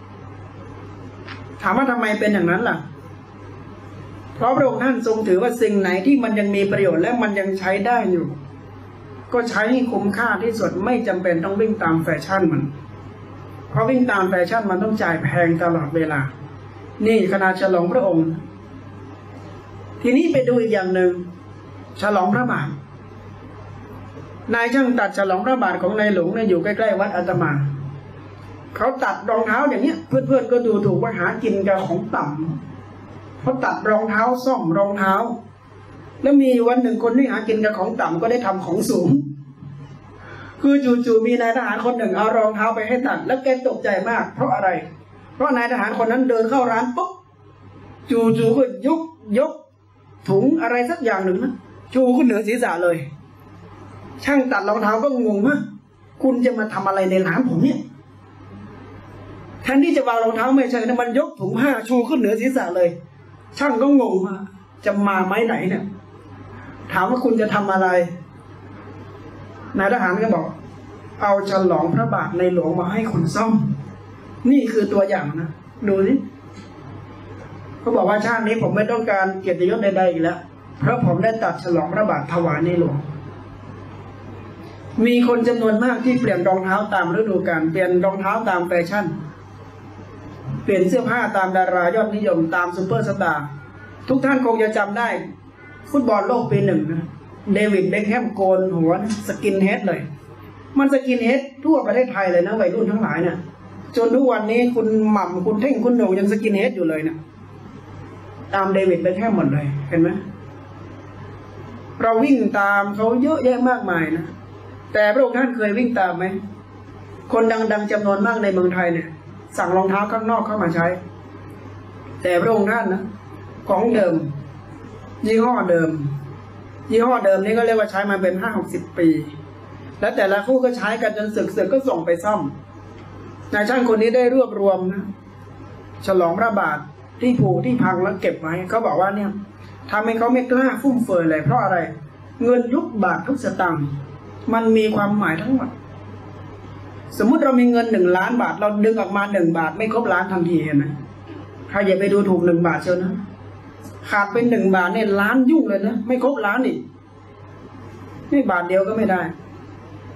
ถามว่าทำไมเป็นอย่างนั้นล่ะเพราะพระองค์ท่านทรงถือว่าสิ่งไหนที่มันยังมีประโยชน์และมันยังใช้ได้อยู่ก็ใช้ให้คุ้มค่าที่สุดไม่จำเป็นต้องวิ่งตามแฟชั่นมันเพราะวิ่งตามแฟชั่นมันต้องจ่ายแพงตลอดเวลานี่ขณะฉลองพระองค์ทีนี้ไปดูอีกอย่างหนึ่งฉลองพระบาทนายช่างตัดฉลองพระบาทของนายหลวงเนี่ยอยู่ใกล้ๆวัดอาตมาเขาตัดรองเท้าอย่างเนี้ยเพื่อนๆก็ดูถูกว่าหากินกับของต่ำเขาตัดรองเท้าซ่อมรองเท้าแล้วมีวันหนึ่งคนที่หากินกับของต่ำก็ได้ทำของสูงคือจู่ๆมีนายทหารคนหนึ่งเอารองเท้าไปให้ตัดแล้วแกตกใจมากเพราะอะไรเพราะนายทหารคนนั้นเดินเข้าร้านปุ๊บจู่ๆก็ยกยกถุงอะไรสักอย่างหนึ่งนะชูขึ้นเหนือศีรษะเลยช่างตัดรองเท้าก็งงว่าคุณจะมาทำอะไรในร้านผมเนี่ยแทนที่จะวางรองเท้าไม่ใช่นะมันยกถุงผ้าชูขึ้นเหนือศีรษะเลยช่างก็งงว่าจะมาไม้ไหนเนี่ยถามว่าคุณจะทำอะไรนายทหารก็บอกเอาฉลองพระบาทในหลวงมาให้คุณซ่อมนี่คือตัวอย่างนะดูสิเขาบอกว่าชาตินี้ผมไม่ต้องการเกียรติยศใดๆอีกแล้วเพราะผมได้ตัดฉลองพระบาทถวายในหลวงมีคนจำนวนมากที่เปลี่ยนรองเท้าตามฤดูกาลเปลี่ยนรองเท้าตามแฟชั่นเปลี่ยนเสื้อผ้าตามดารายอดนิยมตามซุปเปอร์สตาร์ทุกท่านคงจะจำได้ฟุตบอลโลกปีหนึ่งนะเดวิดเบ็คแฮมโกนหัวสกินเฮดเลยมันสกินเฮดทั่วประเทศไทยเลยนะวัยรุ่นทั้งหลายเนี่ยจนทุกวันนี้คุณหม่ำคุณเท่งคุณโหน่งยังสกินเฮดอยู่เลยเนี่ยตามเดวิดเบ็คแฮมหมดเลยเห็นไหมเราวิ่งตามเขาเยอะแยะมากมายนะแต่พระองค์ท่านเคยวิ่งตามไหมคนดังๆจำนวนมากในเมืองไทยเนี่ยสั่งรองเท้าข้างนอกเข้ามาใช้แต่พระองค์ท่านนะของเดิมยี่ห้อเดิมยี่ห้อเดิมนี่ก็เรียกว่าใช้มาเป็นห้าหกสิบปีแล้วแต่ละคู่ก็ใช้กันจนสึกสึกก็ส่งไปซ่อมนายช่างคนนี้ได้รวบรวมนะฉลองพระบาทที่ผุที่พังแล้วเก็บไว้เขาบอกว่าเนี่ยทำให้เขาไม่กล้าฟุ่มเฟือยเลยเพราะอะไรเงินทุกบาททุกสตางค์มันมีความหมายทั้งหมดสมมุติเรามีเงินหนึ่งล้านบาทเราดึงออกมาหนึ่งบาทไม่ครบล้านทันทีเห็นไหมใครอย่าไปดูถูกหนึ่งบาทเชียวนะขาดเป็นหนึ่งบาทเนี่ยล้านยุ่งเลยนะไม่ครบล้านอีกนี่บาทเดียวก็ไม่ได้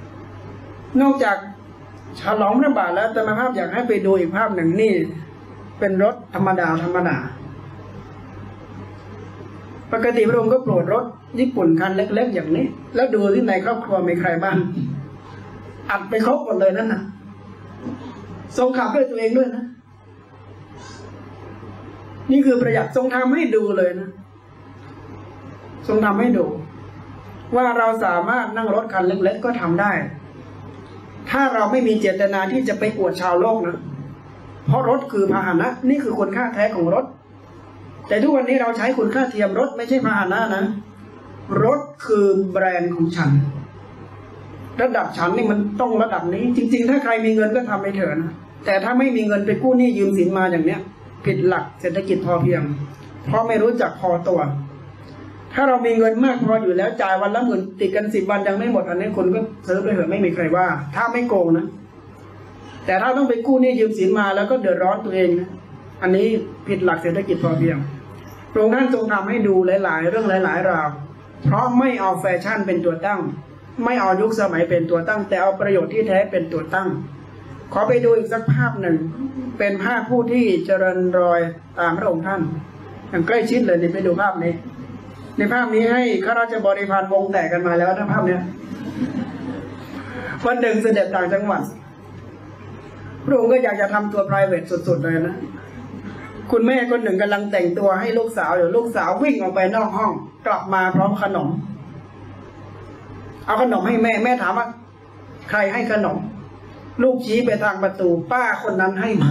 นอกจากฉลองพระบาทแล้วแต่มาภาพอยากให้ไปดูอีกภาพหนึ่งนี่เป็นรถธรรมดาธรรมดาปกติพระองค์ก็โปรดรถญี่ปุ่นคันเล็กๆอย่างนี้แล้วดูที่ในครอบครัวมีใครบ้างอัดไปครบหมดเลยนั่นน่ะทรงขับด้วยตัวเองด้วยนะนี่คือประหยัดทรงทำให้ดูเลยนะทรงทำให้ดูว่าเราสามารถนั่งรถคันเล็กๆก็ทำได้ถ้าเราไม่มีเจตนาที่จะไปอวดชาวโลกนะเพราะรถคือพาหนะนี่คือคุณค่าแท้ของรถแต่ทุกวันนี้เราใช้คุณค่าเทียมรถไม่ใช่พาหนะนะรถคือแบรนด์ของฉันระดับฉันนี่มันต้องระดับนี้จริงๆถ้าใครมีเงินก็ทำไปเถอะนะแต่ถ้าไม่มีเงินไปกู้หนี้ยืมสินมาอย่างเนี้ยผิดหลักเศรษฐกิจพอเพียงเพราะไม่รู้จักพอตัวถ้าเรามีเงินมากพออยู่แล้วจ่ายวันละหมื่นติดกันสิบวันยังไม่หมดอันนี้คนก็ซื้อไปเถอะไม่มีใครว่าถ้าไม่โกงนะแต่ถ้าต้องไปกู้หนี้ยืมสินมาแล้วก็เดือดร้อนตัวเองนะอันนี้ผิดหลักเศรษฐกิจพอเพียงพระองค์ท่านทรงทำให้ดูหลายๆเรื่องหลายๆราวเพราะไม่เอาแฟชั่นเป็นตัวตั้งไม่เอายุคสมัยเป็นตัวตั้งแต่เอาประโยชน์ที่แท้เป็นตัวตั้งขอไปดูอีกสักภาพหนึ่งเป็นภาพผู้ที่เจริญรอยตามพระองค์ท่านอย่างใกล้ชิดเลยนี่ไปดูภาพนี้ในภาพนี้ให้ข้าราชบริพารวงแตกกันมาแล้วนะภาพเนี้ยวันหนึ่งเสด็จต่างจังหวัดพระองค์ก็อยากจะทำตัว ไพรเวท สุดๆเลยนะคุณแม่คนหนึ่งกำลังแต่งตัวให้ลูกสาวอยู่ลูกสาววิ่งออกไปนอกห้องกลับมาพร้อมขนมเอาขนมให้แม่แม่ถามว่าใครให้ขนมลูกชี้ไปทางประตูป้าคนนั้นให้มา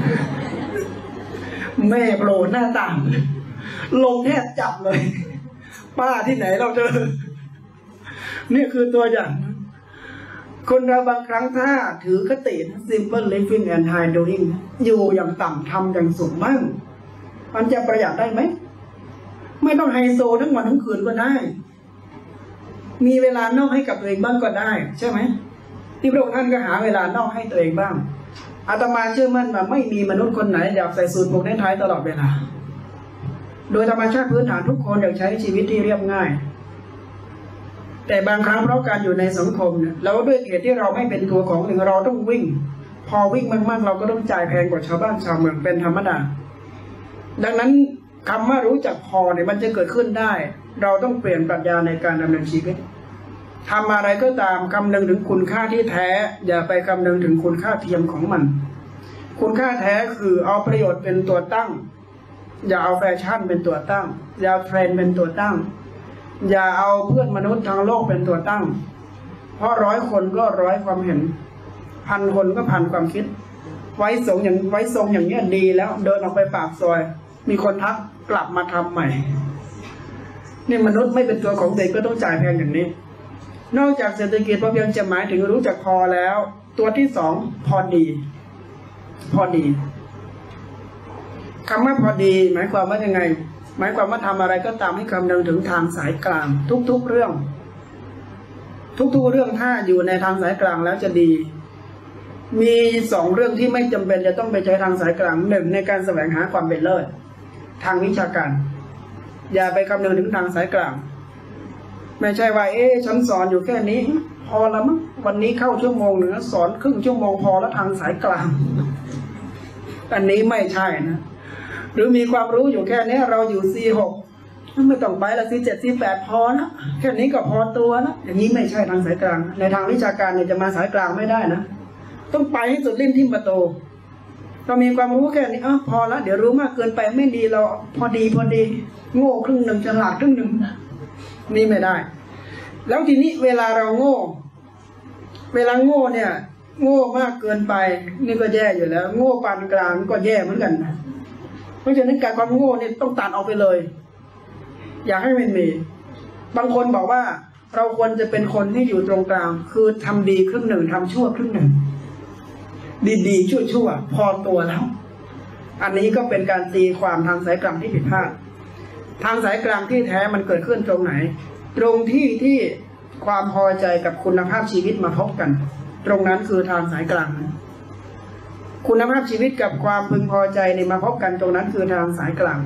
แม่โผล่หน้าต่างลงแทบจับเลยป้าที่ไหนเราเจอนี่คือตัวอย่างคนเราบางครั้งถ้าถือคติ simple living and high doing อยู่อย่างต่ำทำอย่างสูงบ้างมันจะประหยัดได้ไหมไม่ต้องไฮโซทั้งวันทั้งคืนก็ได้มีเวลานอกให้กับตัวเองบ้างก็ได้ใช่ไหมที่พระองค์ท่านก็หาเวลานอกให้ตัวเองบ้างอาตมาเชื่อมั่นว่าไม่มีมนุษย์คนไหนอยากใส่สูทผูกเนคไทตลอดเวลาโดยธรรมชาติพื้นฐานทุกคนอยากใช้ชีวิตที่เรียบง่ายแต่บางครั้งเพราะการอยู่ในสังคมเนี่ยแล้วด้วยเหตุที่เราไม่เป็นตัวของหนึ่งเราต้องวิ่งพอวิ่งมากๆเราก็ต้องจ่ายแพงกว่าชาวบ้านชาวเมืองเป็นธรรมดาดังนั้นคำว่ารู้จักพอเนี่ยมันจะเกิดขึ้นได้เราต้องเปลี่ยนปรัชญาในการดำเนินชีวิตทำอะไรก็ตามคำนึงถึงคุณค่าที่แท้อย่าไปคำนึงถึงคุณค่าเทียมของมันคุณค่าแท้คือเอาประโยชน์เป็นตัวตั้งอย่าเอาแฟชั่นเป็นตัวตั้งอย่าเอาเทรนด์เป็นตัวตั้งอย่าเอาเพื่อนมนุษย์ทางโลกเป็นตัวตั้งเพราะร้อยคนก็ร้อยความเห็นพันคนก็พันความคิดไว้ทรงอย่างไว้ทรงอย่างนี้ดีแล้วเดินออกไปปากซอยมีคนทักกลับมาทำใหม่นี่มนุษย์ไม่เป็นตัวของเด็กก็ต้องจ่ายแพงอย่างนี้นอกจากเศรษฐกิจพอเพียงจะหมายถึงรู้จักพอแล้วตัวที่สองพอดีพอดีคำว่าพอดีหมายความว่ายังไงหมายความว่าทำอะไรก็ตามให้คำนึงถึงทางสายกลางทุกๆเรื่องทุกๆเรื่องถ้าอยู่ในทางสายกลางแล้วจะดีมีสองเรื่องที่ไม่จำเป็นจะต้องไปใช้ทางสายกลางหนึ่งในการแสวงหาความเป็นเลิศทางวิชาการอย่าไปคำนึงถึงทางสายกลางไม่ใช่ว่าเอ๊ะฉันสอนอยู่แค่นี้พอแล้วมั้งวันนี้เข้าชั่วโมงหนึ่งสอนครึ่งชั่วโมงพอแล้วทางสายกลางอันนี้ไม่ใช่นะหรือมีความรู้อยู่แค่นี้เราอยู่ ซี หก ไม่ต้องไปละ ซี เจ็ด ซี แปด พอนะแค่นี้ก็พอตัวนะอย่างนี้ไม่ใช่ทางสายกลางในทางวิชาการเนี่ยจะมาสายกลางไม่ได้นะต้องไปให้สุดลิ้นทิ่มประตูเรามีความรู้แค่นี้อ๋อพอละเดี๋ยวรู้มากเกินไปไม่ดีเราพอดีพอดีโง่ครึ่งหนึ่งฉลาดครึ่งหนึ่งนี่ไม่ได้แล้วทีนี้เวลาเราโง่เวลาโง่เนี่ยโง่มากเกินไปนี่ก็แย่อยู่แล้วโง่ปานกลางก็แย่เหมือนกันเพราะฉะนั้นการความโง่เนี่ยต้องตัดออกไปเลยอยากให้มันมีบางคนบอกว่าเราควรจะเป็นคนที่อยู่ตรงกลางคือทำดีครึ่งหนึ่งทำชั่วครึ่งหนึ่งดีๆชั่วๆพอตัวแล้วอันนี้ก็เป็นการตีความทางสายกลางที่ผิดพลาดทางสายกลางที่แท้มันเกิดขึ้นตรงไหนตรงที่ที่ความพอใจกับคุณภาพชีวิตมาพบกันตรงนั้นคือทางสายกลางคุณภาพชีวิตกับความพึงพอใจในมาพบกันตรงนั้นคือทางสายกลาง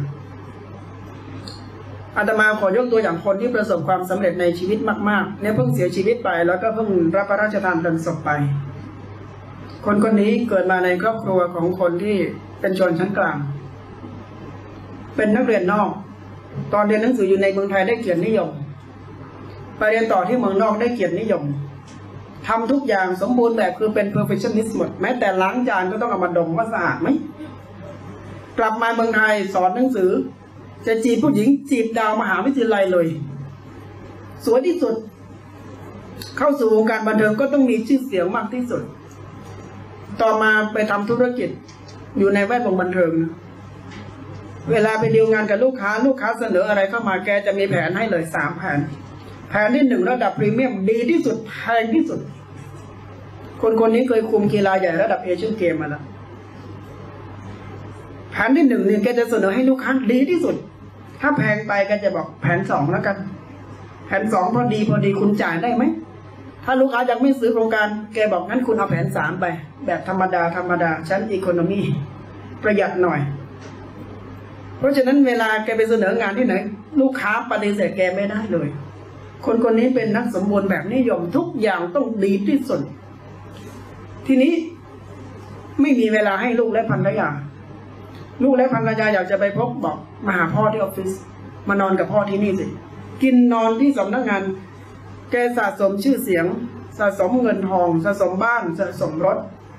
อาตมาขอยกตัวอย่างคนที่ประสบความสำเร็จในชีวิตมากๆเนี่ยเพิ่งเสียชีวิตไปแล้วก็เพิ่งรับพระราชทานเพลิงศพไปคนคนนี้เกิดมาในครอบครัวของคนที่เป็นชนชั้นกลางเป็นนักเรียนนอกตอนเรียนหนังสืออยู่ในเมืองไทยได้เกียรตินิยมไปเรียนต่อที่เมืองนอกได้เกียรตินิยมทำทุกอย่างสมบูรณ์แบบคือเป็น perfectionist หมดแม้แต่ล้างจานก็ต้องเอามาดมว่าสะอาดไหมกลับมาเมืองไทยสอนหนังสือจะจีบผู้หญิงจีบดาวมหาวิทยาลัยเลยสวยที่สุดเข้าสู่วงการบันเทิงก็ต้องมีชื่อเสียงมากที่สุดต่อมาไปทำธุรกิจอยู่ในแวดวงบันเทิงนะเวลาไปดีลงานกับลูกค้าลูกค้าเสนออะไรเข้ามาแกจะมีแผนให้เลยสามแผนแผนที่หนึ่งระดับพรีเมียมดีที่สุดแพงที่สุดคนคนนี้เคยคุมกีฬาใหญ่ระดับเอเชียนเกมมาแล้วแผนที่หนึ่งเนี่ยแกจะเสนอให้ลูกค้าดีที่สุดถ้าแพงไปแกจะบอกแผนสองแล้วกันแผนสองพอดีพอดีคุณจ่ายได้ไหมถ้าลูกค้ายังไม่ซื้อโครงการแกบอกงั้นคุณเอาแผนสามไปแบบธรรมดาธรรมดาชั้นอีโคโนมีประหยัดหน่อยเพราะฉะนั้นเวลาแกไปเสนองานที่ไหนลูกค้าปฏิเสธแกไม่ได้เลยคนคนนี้เป็นนักสมบูรณ์แบบนิยมทุกอย่างต้องดีที่สุดทีนี้ไม่มีเวลาให้ลูกและภรรยาลูกและภรรยาอยากจะไปพบบอกมาหาพ่อที่ออฟฟิศมานอนกับพ่อที่นี่สิกินนอนที่สำนักงานแกสะสมชื่อเสียงสะสมเงินทองสะสมบ้านสะสมรถ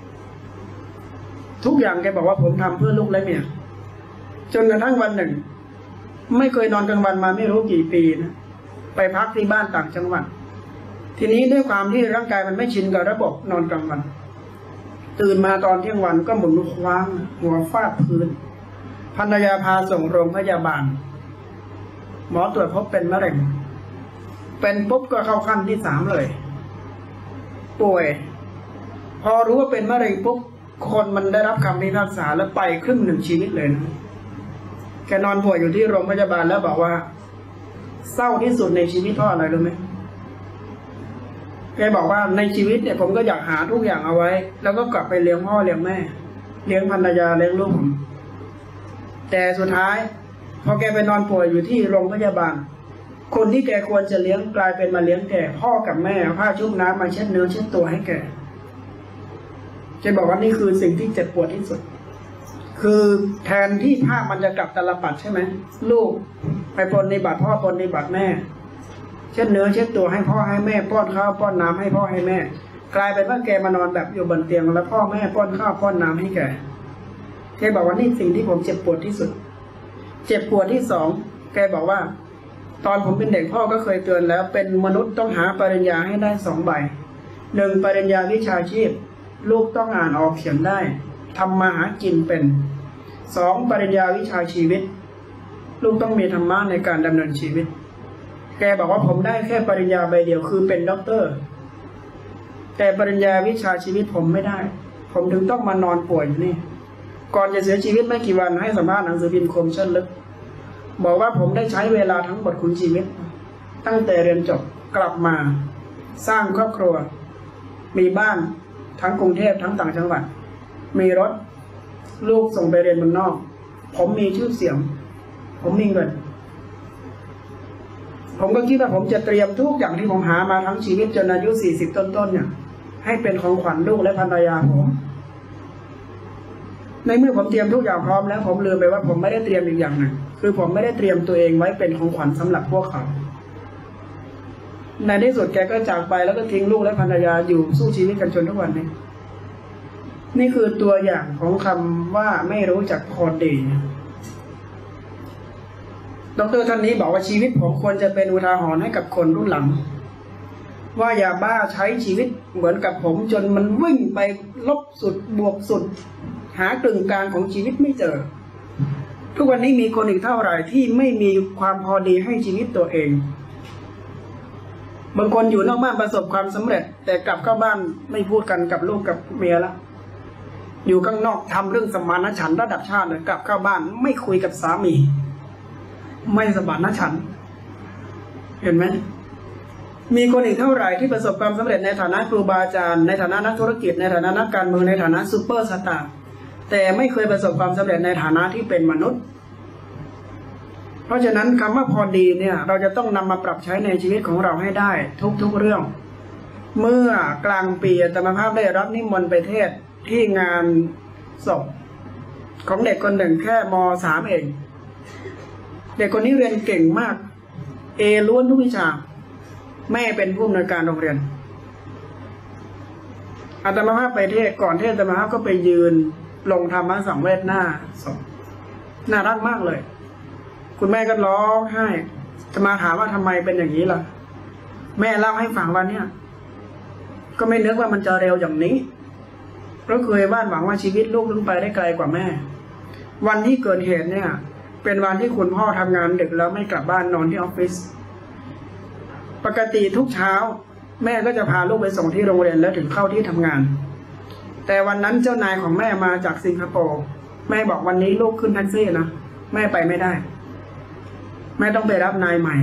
ทุกอย่างแกบอกว่าผมทำเพื่อลูกและเมียจนกระทั่งวันหนึ่งไม่เคยนอนกลางวันมาไม่รู้กี่ปีนะไปพักที่บ้านต่างจังหวัดทีนี้ด้วยความที่ร่างกายมันไม่ชินกับระบบนอนกลางวันตื่นมาตอนเที่ยงวันก็หมุนคว้างหัวฟาดพื้นภรรยาพาส่งโรงพยาบาลหมอตรวจพบเป็นมะเร็งเป็นปุ๊บก็เข้าขั้นที่สามเลยป่วยพอรู้ว่าเป็นมะเร็งปุ๊บคนมันได้รับคำพิพากษาแล้วไปครึ่งหนึ่งชีวิตเลยนะแกนอนป่วยอยู่ที่โรงพยาบาลแล้วบอกว่าเศร้าที่สุดในชีวิตเพราะอะไรรู้ไหมแกบอกว่าในชีวิตเนี่ยผมก็อยากหาทุกอย่างเอาไว้แล้วก็กลับไปเลี้ยงพ่อเลี้ยงแม่เลี้ยงภรรยาเลี้ยงลูกผมแต่สุดท้ายพอแกไปนอนป่วยอยู่ที่โรงพยาบาลคนที่แกควรจะเลี้ยงกลายเป็นมาเลี้ยงแกพ่อกับแม่ผ้าชุบน้ำมาเช็ดเนื้อเช็ดตัวให้แกแกบอกว่านี่คือสิ่งที่เจ็บปวดที่สุดคือแทนที่ภาพมันจะกลับตลปัดใช่ไหมลูกไปปนในบาตพ่อปนในบาตแม่เช็ดเนื้อเช็ดตัวให้พ่อให้แม่ป้อนข้าวป้อนน้ำให้พ่อให้แม่กลายเป็นว่าแกมานอนแบบอยู่บนเตียงแล้วพ่อแม่ป้อนข้าวป้อนน้ำให้แกแกบอกว่านี่สิ่งที่ผมเจ็บปวดที่สุดเจ็บปวดที่สองแกบอกว่าตอนผมเป็นเด็กพ่อก็เคยเตือนแล้วเป็นมนุษย์ต้องหาปริญญาให้ได้สองใบหนึ่งปริญญาวิชาชีพลูกต้องอ่านออกเขียนได้ทำมาหากินเป็นสองปริญญาวิชาชีวิตลูกต้องมีธรรมะในการดำเนินชีวิตแกบอกว่าผมได้แค่ปริญญาใบเดียวคือเป็นด็อกเตอร์แต่ปริญญาวิชาชีวิตผมไม่ได้ผมถึงต้องมานอนป่วยอยู่นี่ก่อนจะเสียชีวิตไม่กี่วันให้สัมภาษณ์หนังสือพิมพ์คมชั้นลึกบอกว่าผมได้ใช้เวลาทั้งหมดคุณชีวิตตั้งแต่เรียนจบกลับมาสร้างครอบครัวมีบ้านทั้งกรุงเทพทั้งต่างจังหวัดมีรถลูกส่งไปเรียนเมืองนอกผมมีชื่อเสียงผมมีเงินผมก็คิดว่าผมจะเตรียมทุกอย่างที่ผมหามาทั้งชีวิตจนอายุสี่สิบต้นๆเนี่ยให้เป็นของขวัญลูกและภรรยาผมในเมื่อผมเตรียมทุกอย่างพร้อมแล้วผมลืมไปว่าผมไม่ได้เตรียมอีกอย่างหนึ่งคือผมไม่ได้เตรียมตัวเองไว้เป็นของขวัญสำหรับพวกเขาในที่สุดแกก็จากไปแล้วก็ทิ้งลูกและภรรยาอยู่สู้ชีวิตกันจนทุกวันนี้นี่คือตัวอย่างของคำว่าไม่รู้จักพอดีดร.ท่านนี้บอกว่าชีวิตผมควรจะเป็นอุทาหรณ์ให้กับคนรุ่นหลังว่าอย่าบ้าใช้ชีวิตเหมือนกับผมจนมันวิ่งไปลบสุดบวกสุดหากึ่งกลางของชีวิตไม่เจอทุกวันนี้มีคนอีกเท่าไหร่ที่ไม่มีความพอดีให้ชีวิตตัวเองบางคนอยู่นอกบ้านประสบความสำเร็จแต่กลับเข้าบ้านไม่พูดกันกับลูกกับเมียละอยู่ข้างนอกทำเรื่องสมานฉันท์ระดับชาติเลยกลับเข้าบ้านไม่คุยกับสามีไม่สมานฉันท์เห็นไหมมีคนอีกเท่าไหร่ที่ประสบความสำเร็จในฐานะครูบาอาจารย์ในฐานะนักธุรกิจในฐานะนักการเมืองในฐานะซูเปอร์สตาร์แต่ไม่เคยประสบความสำเร็จในฐานะที่เป็นมนุษย์เพราะฉะนั้นคำว่าพอดีเนี่ยเราจะต้องนำมาปรับใช้ในชีวิตของเราให้ได้ทุกๆเรื่องเมื่อกลางปีอาตมาภาพได้รับนิมนต์ไปเทศน์ที่งานศพของเด็กคนหนึ่งแค่มสามเองเด็กคนนี้เรียนเก่งมากเอล้วนทุกวิชาแม่เป็นผู้อำนวยการโรงเรียนอาตมาภาพไปเทศก่อนเทศอาตมาภาพก็ไปยืนลงธรรมะสังเวชหน้าสองน่ารักมากเลยคุณแม่ก็ร้องไห้จะมาถามว่าทำไมเป็นอย่างนี้ล่ะแม่เล่าให้ฟังวันเนี้ยก็ไม่นึกว่ามันจะเร็วอย่างนี้เพราะเคยวาดหวังว่าชีวิตลูกต้องไปได้ไกลกว่าแม่วันที่เกิดเหตุเนี่ยเป็นวันที่คุณพ่อทำงานดึกแล้วไม่กลับบ้านนอนที่ออฟฟิศปกติทุกเช้าแม่ก็จะพาลูกไปส่งที่โรงเรียนแล้วถึงเข้าที่ทำงานแต่วันนั้นเจ้านายของแม่มาจากสิงคโปร์แม่บอกวันนี้ลูกขึ้นแท็กซี่นะแม่ไปไม่ได้แม่ต้องไปรับนายใหม่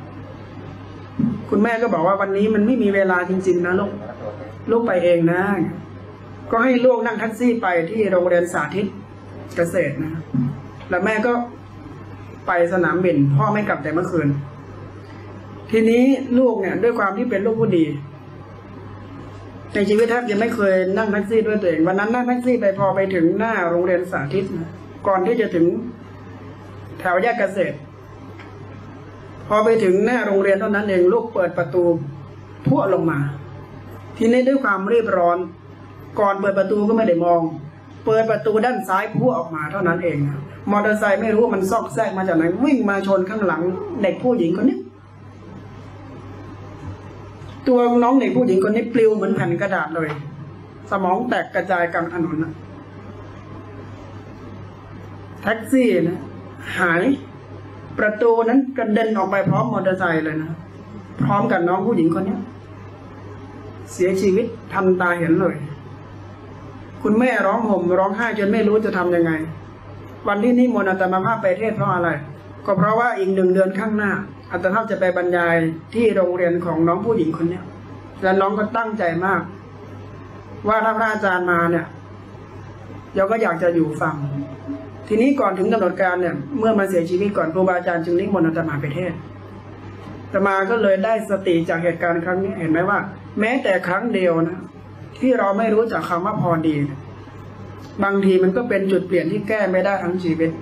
คุณแม่ก็บอกว่าวันนี้มันไม่มีเวลาจริงๆนะลูกลูกไปเองนะก็ให้ลูกนั่งแท็กซี่ไปที่โรงเรียนสาธิตเกษตรนะแล้วแม่ก็ไปสนามบินพ่อไม่กลับแต่เมื่อคืนทีนี้ลูกเนี่ยด้วยความที่เป็นลูกผู้ดีในชีวิตแทบยังไม่เคยนั่งแท็กซี่ด้วยตัวเองวันนั้นนั่งแท็กซี่ไปพอไปถึงหน้าโรงเรียนสาธิตนะก่อนที่จะถึงแถวแยกเกษตรพอไปถึงหน้าโรงเรียนเท่านั้นเองลูกเปิดประตูพุ่งลงมาทีนี้ด้วยความรีบร้อนก่อนเปิดประตูก็ไม่ได้มองเปิดประตูด้านซ้ายพุ่งออกมาเท่านั้นเองมอเตอร์ไซค์ไม่รู้มันซอกแซกมาจากไหนวิ่งมาชนข้างหลังเด็กผู้หญิงคนนี้ตัวน้องเด็กผู้หญิงคนนี้ปลิวเหมือนแผ่นกระดาษเลยสมองแตกกระจายกลางถนนนะแท็กซี่นะหายประตูนั้นกระเด็นออกไปพร้อมมอเตอร์ไซค์เลยนะพร้อมกับน้องผู้หญิงคนนี้เสียชีวิตทันตาเห็นเลยคุณแม่ร้องห่มร้องไห้จนไม่รู้จะทำยังไงวันที่นิมนต์อาตมาภาพไปเทศเพราะอะไรก็เพราะว่าอีกหนึ่งเดือนข้างหน้าอาตมาภาพจะไปบรรยายที่โรงเรียนของน้องผู้หญิงคนนี้และน้องก็ตั้งใจมากว่าถ้าพระอาจารย์มาเนี่ยเราก็อยากจะอยู่ฟังทีนี้ก่อนถึงกำหนดการเนี่ยเมื่อมาเสียชีวิตก่อนครูบาอาจารย์จึงนิมนต์อาตมาไปเทศอาตมาก็เลยได้สติจากเหตุการณ์ครั้งนี้เห็นไหมว่าแม้แต่ครั้งเดียวนะที่เราไม่รู้จักคำว่าพอดีบางทีมันก็เป็นจุดเปลี่ยนที่แก้ไม่ได้ทั้งชีวิต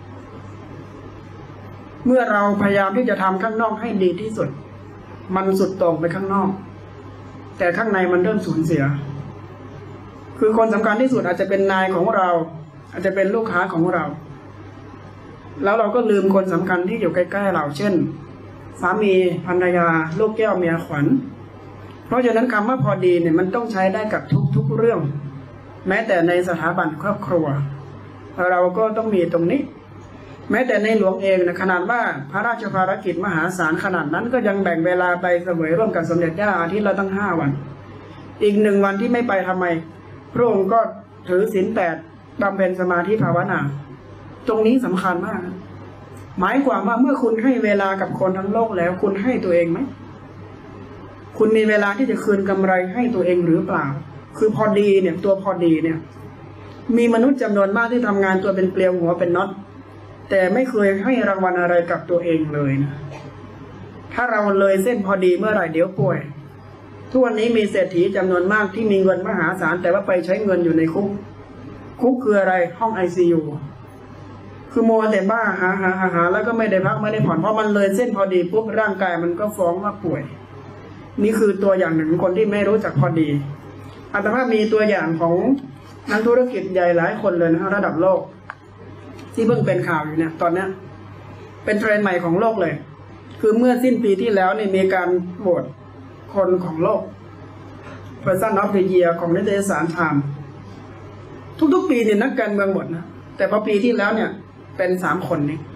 เมื่อเราพยายามที่จะทำข้างนอกให้ดีที่สุดมันสุดตรงไปข้างนอกแต่ข้างในมันเริ่มสูญเสียคือคนสำคัญที่สุดอาจจะเป็นนายของเราอาจจะเป็นลูกค้าของเราแล้วเราก็ลืมคนสำคัญที่อยู่ใกล้ๆเราเช่นสามีภรรยาลูกแก้วเมียขวัญเพราะฉะนั้นคำว่าพอดีเนี่ยมันต้องใช้ได้กับทุกๆเรื่องแม้แต่ในสถาบันครอบครัวเราก็ต้องมีตรงนี้แม้แต่ในหลวงเองนะขนาดว่าพระราชภารกิจมหาศาลขนาดนั้นก็ยังแบ่งเวลาไปเสวยร่วมกับสมเด็จย่าอาทิตย์ละตั้งห้าวันอีกหนึ่งวันที่ไม่ไปทำไมพระองค์ก็ถือศีลแปดบำเพ็ญสมาธิภาวนาตรงนี้สำคัญมากหมายความว่าเมื่อคุณให้เวลากับคนทั้งโลกแล้วคุณให้ตัวเองไหมคุณมีเวลาที่จะคืนกำไรให้ตัวเองหรือเปล่าคือพอดีเนี่ยตัวพอดีเนี่ยมีมนุษย์จำนวนมากที่ทำงานตัวเป็นเกลียวหัวเป็นน็อตแต่ไม่เคยให้รางวัลอะไรกับตัวเองเลยนะถ้าเราเลยเส้นพอดีเมื่อไหร่เดี๋ยวป่วยทุกวันนี้มีเศรษฐีจำนวนมากที่มีเงินมหาศาลแต่ว่าไปใช้เงินอยู่ในคุกคุกคืออะไรห้องไอซียูคือมัวแต่บ้าหาหาหาหาแล้วก็ไม่ได้พักไม่ได้ผ่อนเพราะมันเลยเส้นพอดีปุ๊บร่างกายมันก็ฟ้องว่าป่วยนี่คือตัวอย่างหนึ่งคนที่ไม่รู้จักพอดีอาตมามีตัวอย่างของนักธุรกิจใหญ่หลายคนเลยนะระดับโลกที่เพิ่งเป็นข่าวอยู่เนี่ยตอนนี้เป็นเทรนด์ใหม่ของโลกเลยคือเมื่อสิ้นปีที่แล้วเนี่ยมีการโหวตคนของโลก Person of the Year ของนิตยสารไทม์ทุกๆปีเนี่ยนักการเมืองหมดนะแต่พอปีที่แล้วเนี่ยเป็นสามคนนี้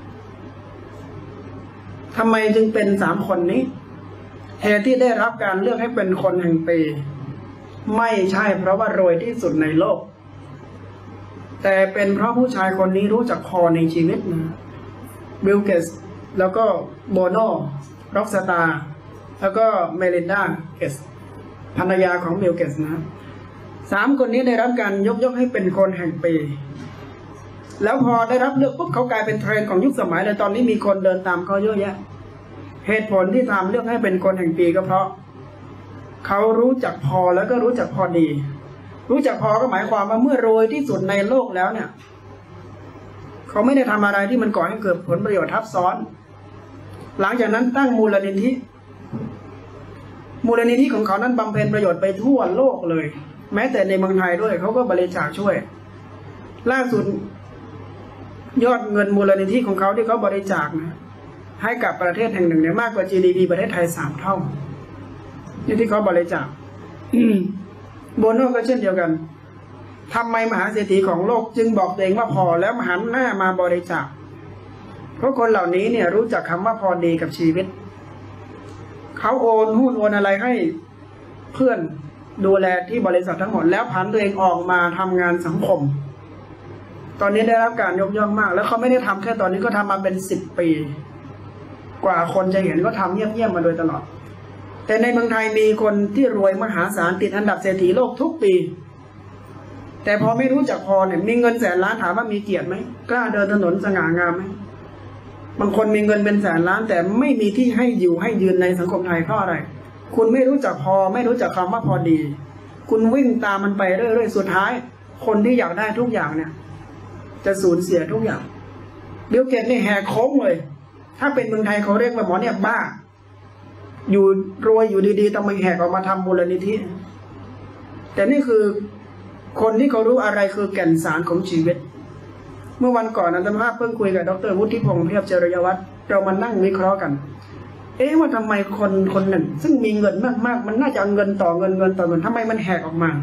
ทำไมจึงเป็นสามคนนี้เหตุที่ได้รับการเลือกให้เป็นคนแห่งปีไม่ใช่เพราะว่ารวยที่สุดในโลกแต่เป็นเพราะผู้ชายคนนี้รู้จักพอในชีวิตนะบิลเกตส์แล้วก็โบโน่ร็อกสตาร์แล้วก็เมลินดาเกตส์ภรรยาของบิลเกตส์นะสามคนนี้ได้รับการยกย่องให้เป็นคนแห่งปีแล้วพอได้รับเลือกปุ๊บเขากลายเป็นเทรนด์ของยุคสมัยเลยตอนนี้มีคนเดินตามเขาเยอะแยะเหตุผลที่ทำเลือกให้เป็นคนแห่งปีก็เพราะเขารู้จักพอแล้วก็รู้จักพอดีรู้จักพอก็หมายความว่าเมื่อรวยที่สุดในโลกแล้วเนี่ยเขาไม่ได้ทำอะไรที่มันก่อให้เกิดผลประโยชน์ทับซ้อน หลังจากนั้นตั้งมูลนิธิมูลนิธิของเขานั้นบำเพ็ญประโยชน์ไปทั่วโลกเลย แม้แต่ในเมืองไทยด้วยเขาก็บริจาคช่วยล่าสุดยอดเงินมูลนิธิของเขาที่เขาบริจาคนะให้กับประเทศแห่งหนึ่งเนี่ยมากกว่า จี ดี พี ประเทศไทยสามเท่านี่ที่เขาบริจาคโบโน่ก็เช่นเดียวกันทำไมมหาเศรษฐีของโลกจึงบอกตัวเองว่าพอแล้วหันหน้ามาบริจาคเพราะคนเหล่านี้เนี่ยรู้จักคำว่าพอดีกับชีวิตเขาโอนหุ้นโอนอะไรให้เพื่อนดูแลที่บริษัททั้งหมดแล้วผันตัวเองออกมาทำงานสังคมตอนนี้ได้รับการยกย่องมากแล้วเขาไม่ได้ทำแค่ตอนนี้ก็ทำมาเป็นสิบปีกว่าคนจะเห็นก็ทำเงียบๆมาโดยตลอดแต่ในเมืองไทยมีคนที่รวยมหาศาลติดอันดับเศรษฐีโลกทุกปีแต่พอไม่รู้จักพอเนี่ยมีเงินแสนล้านถามว่ามีเกียรติไหมกล้าเดินถนนสง่างามไหมบางคนมีเงินเป็นแสนล้านแต่ไม่มีที่ให้อยู่ให้ยืนในสังคมไทยเพราะอะไรคุณไม่รู้จักพอไม่รู้จักคำว่าพอดีคุณวิ่งตามมันไปเรื่อยๆสุดท้ายคนที่อยากได้ทุกอย่างเนี่ยจะสูญเสียทุกอย่างบิลเกตนี่แหกโค้งเลยถ้าเป็นเมืองไทยเขาเรียกว่าหมอเนี่ยบ้าอยู่รวยอยู่ดีๆต้องมาแหกออกมาทำมูลนิธิแต่นี่คือคนที่เขารู้อะไรคือแก่นสารของชีวิตเมื่อวันก่อนอาตมาเพิ่งคุยกับดรวุฒิพงษ์เพียบเจริญวัฒน์เรามานั่งวิเคราะห์กันเอ๊ะว่าทำไมคนคนหนึ่งซึ่งมีเงินมากๆมันน่าจะเงินต่อเงินเงินต่อเงินทำไมมันแหกออกมา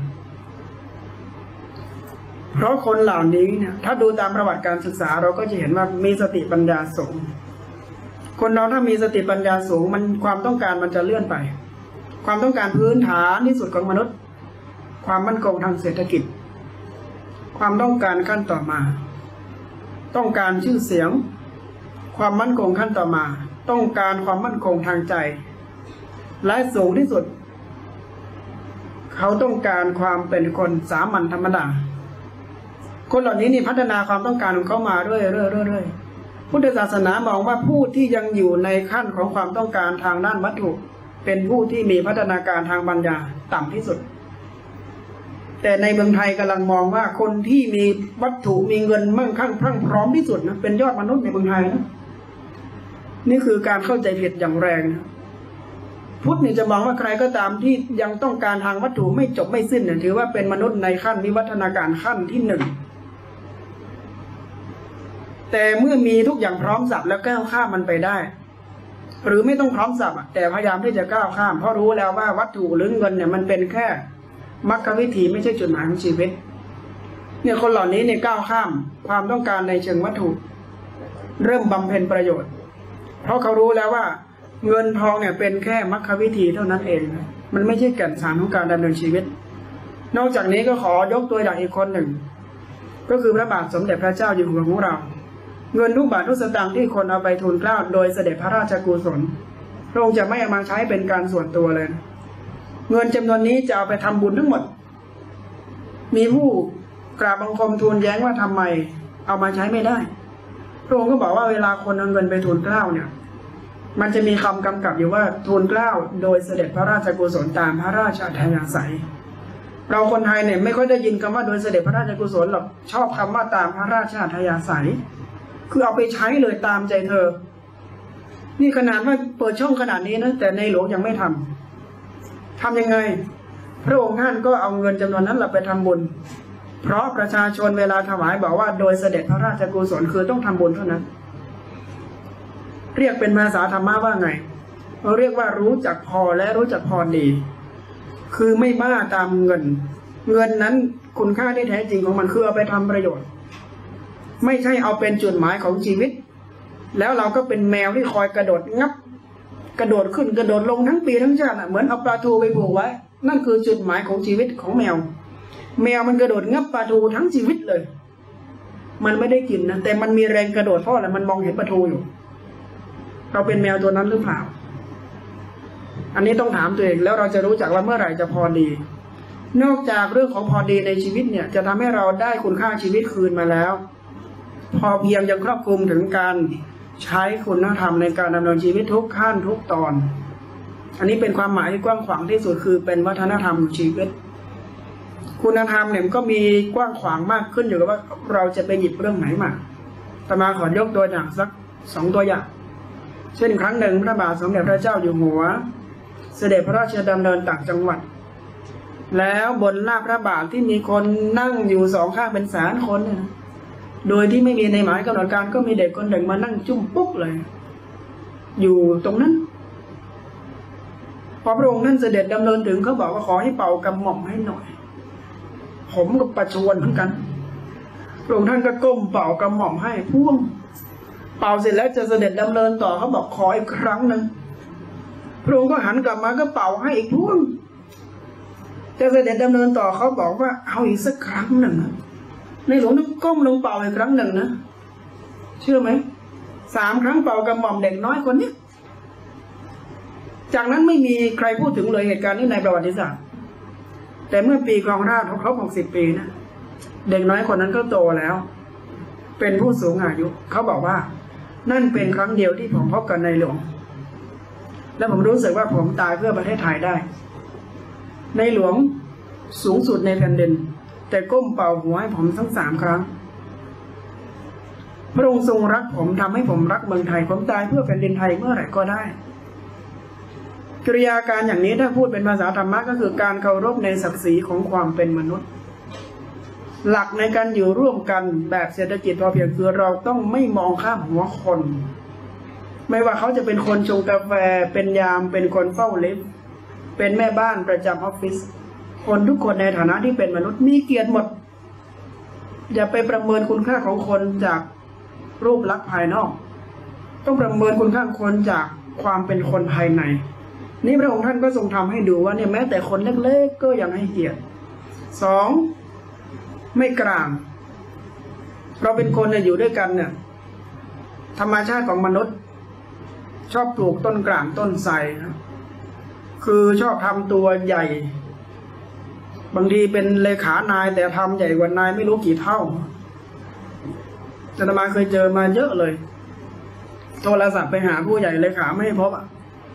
เพราะคนเหล่านี้เนี่ยถ้าดูตามประวัติการศึกษาเราก็จะเห็นว่ามีสติปัญญาสูงคนเราถ้ามีสติปัญญาสูงมันความต้องการมันจะเลื่อนไปความต้องการพื้นฐานที่สุดของมนุษย์ความมั่นคงทางเศรษฐกิจความต้องการขั้นต่อมาต้องการชื่อเสียงความมั่นคงขั้นต่อมาต้องการความมั่นคงทางใจและสูงที่สุดเขาต้องการความเป็นคนสามัญธรรมดาคนเหล่านี้นี่พัฒนาความต้องการของเขามาเรื่อยๆพุทธศาสนามองว่าผู้ที่ยังอยู่ในขั้นของความต้องการทางด้านวัตถุเป็นผู้ที่มีพัฒนาการทางปัญญาต่ำที่สุดแต่ในเมืองไทยกำลังมองว่าคนที่มีวัตถุมีเงินมั่งคั่งพรั่งพร้อมที่สุดนะเป็นยอดมนุษย์ในเมืองไทยนะนี่คือการเข้าใจผิดอย่างแรงนะพุทธนี่จะมองว่าใครก็ตามที่ยังต้องการทางวัตถุไม่จบไม่สิ้นเนี่ยถือว่าเป็นมนุษย์ในขั้นวิวัฒนาการขั้นที่หนึ่งแต่เมื่อมีทุกอย่างพร้อมสับแล้วก้าวข้ามมันไปได้หรือไม่ต้องพร้อมสับแต่พยายามที่จะก้าวข้ามเพราะรู้แล้วว่าวัตถุหรือเงินเนี่ยมันเป็นแค่มรรควิธีไม่ใช่จุดหมายของชีวิตเนี่ยคนเหล่านี้เนี่ยก้าวข้ามความต้องการในเชิงวัตถุเริ่มบำเพ็ญประโยชน์เพราะเขารู้แล้วว่าเงินทองเนี่ยเป็นแค่มรรควิธีเท่านั้นเองมันไม่ใช่แก่นสารของการดำเนินชีวิตนอกจากนี้ก็ขอยกตัวอย่างอีกคนหนึ่งก็คือพระบาทสมเด็จพระเจ้าอยู่หัวของเราเงินทุกบาททุกสตางค์ที่คนเอาไปทูลเกล้าโดยเสด็จพระราชกุศลพระองค์จะไม่เอามาใช้เป็นการส่วนตัวเลยเงินจำนวนนี้จะเอาไปทำบุญทั้งหมดมีผู้กราบบังคมทูลแย้งว่าทำไมเอามาใช้ไม่ได้พระองค์ก็บอกว่าเวลาคนเอาเงินไปทูลเกล้าเนี่ยมันจะมีคำกำกับอยู่ว่าทูลเกล้าโดยเสด็จพระราชกุศลตามพระราชอัธยาศัยเราคนไทยเนี่ยไม่ค่อยได้ยินคำว่าโดยเสด็จพระราชกุศลหรอกชอบคำว่าตามพระราชอัธยาศัยคือเอาไปใช้เลยตามใจเธอนี่ขนาดว่าเปิดช่องขนาดนี้นะแต่ในหลวงยังไม่ทำทำยังไงพระองค์ท่านก็เอาเงินจำนวนนั้นแหละไปทำบุญเพราะประชาชนเวลาถวายบอกว่าโดยเสด็จพระราชกุศลคือต้องทำบุญเท่านั้นเรียกเป็นภาษาธรรมะว่าไงเราเรียกว่ารู้จักพอและรู้จักพอดีคือไม่บ้าตามเงินเงินนั้นคุณค่าที่แท้จริงของมันคือเอาไปทำประโยชน์ไม่ใช่เอาเป็นจุดหมายของชีวิตแล้วเราก็เป็นแมวที่คอยกระโดดงับกระโดดขึ้นกระโดดลงทั้งปีทั้งชาติเหมือนเอาปลาทูไปผูกไว้นั่นคือจุดหมายของชีวิตของแมวแมวมันกระโดดงับปลาทูทั้งชีวิตเลยมันไม่ได้กินนะแต่มันมีแรงกระโดดเพราะอะไรมันมองเห็นปลาทูอยู่เราเป็นแมวตัวนั้นหรือเปล่าอันนี้ต้องถามตัวเองแล้วเราจะรู้จักว่าเมื่อไหร่จะพอดีนอกจากเรื่องของพอดีในชีวิตเนี่ยจะทำให้เราได้คุณค่าชีวิตคืนมาแล้วพอเพียงยังครอบคลุมถึงการใช้คุณธรรมในการดำเนินชีวิตทุกขั้นทุกตอนอันนี้เป็นความหมายที่กว้างขวางที่สุดคือเป็นวัฒนธรรมของชีวิตคุณธรรมเนี่ยก็มีกว้างขวางมากขึ้นอยู่กับว่าเราจะไปหยิบเรื่องไหนมาแต่มาขอยกตัวอย่างสักสองตัวอย่างเช่นครั้งหนึ่งพระบาทสมเด็จพระเจ้าอยู่หัวเสด็จพระราชดำเนินต่างจังหวัดแล้วบนลาภพระบาทที่มีคนนั่งอยู่สองข้างเป็นแสนคนเนี่ยโดยที่ไม่มีในหมายกำหนดการก็มีเด็กคนหนึ่งมานั่งจุ้มปุ๊กเลยอยู่ตรงนั้นพอพระองค์ท่านเสด็จดำเนินถึงเขาบอกว่าขอให้เป่ากำหม่อมให้หน่อยผมก็ประชวรเหมือนกันพระองค์ท่านก็ก้มเป่ากำหม่อมให้พ่วงเป่าเสร็จแล้วจะเสด็จดำเนินต่อเขาบอกขออีกครั้งหนึ่งพระองค์ก็หันกลับมาก็เป่าให้อีกพ่วงจะเสด็จดำเนินต่อเขาบอกว่าเอาอีกสักครั้งหนึ่งในหลวงต้องก้มลงเป่าอีกครั้งหนึ่งนะเชื่อไหมสามครั้งเป่ากำหม่อมเด็กน้อยคนนี้จากนั้นไม่มีใครพูดถึงเลยเหตุการณ์นี้ในประวัติศาสตร์แต่เมื่อปีครองราชย์ครบหกสิบปีนะเด็กน้อยคนนั้นก็โตแล้วเป็นผู้สูงอายุเขาบอกว่านั่นเป็นครั้งเดียวที่ผมพบกับในหลวงและผมรู้สึกว่าผมตายเพื่อประเทศไทยได้ในหลวงสูงสุดในแผ่นดินแต่ก้มเป่าหัวให้ผมทั้งสามครั้งพระองค์ทรงรักผมทำให้ผมรักเมืองไทยผมตายเพื่อแผ่นดินไทยเมื่อไหร่ก็ได้กิริยาการอย่างนี้ถ้าพูดเป็นภาษาธรรมะก็คือการเคารพในศักดิ์ศรีของความเป็นมนุษย์หลักในการอยู่ร่วมกันแบบเศรษฐกิจพอเพียงคือเราต้องไม่มองข้ามหัวคนไม่ว่าเขาจะเป็นคนชงกาแฟเป็นยามเป็นคนเฝ้าลิฟต์เป็นแม่บ้านประจำออฟฟิศคนทุกคนในฐานะที่เป็นมนุษย์มีเกียรติหมดอย่าไปประเมินคุณค่าของคนจากรูปลักษณ์ภายนอกต้องประเมินคุณค่าของคนจากความเป็นคนภายในนี่พระองค์ท่านก็ทรงทำให้ดูว่าเนี่ยแม้แต่คนเล็กๆก็ยังให้เกียรติสองไม่กลางเราเป็นคนเนี่ยอยู่ด้วยกันเนี่ยธรรมชาติของมนุษย์ชอบปลูกต้นกลางต้นไทรนะคือชอบทำตัวใหญ่บางทีเป็นเลขานายแต่ทำใหญ่กว่านายไม่รู้กี่เท่าอาตมาเคยเจอมาเยอะเลยโทรศัพท์ไปหาผู้ใหญ่เลขาไม่พบอ่ะ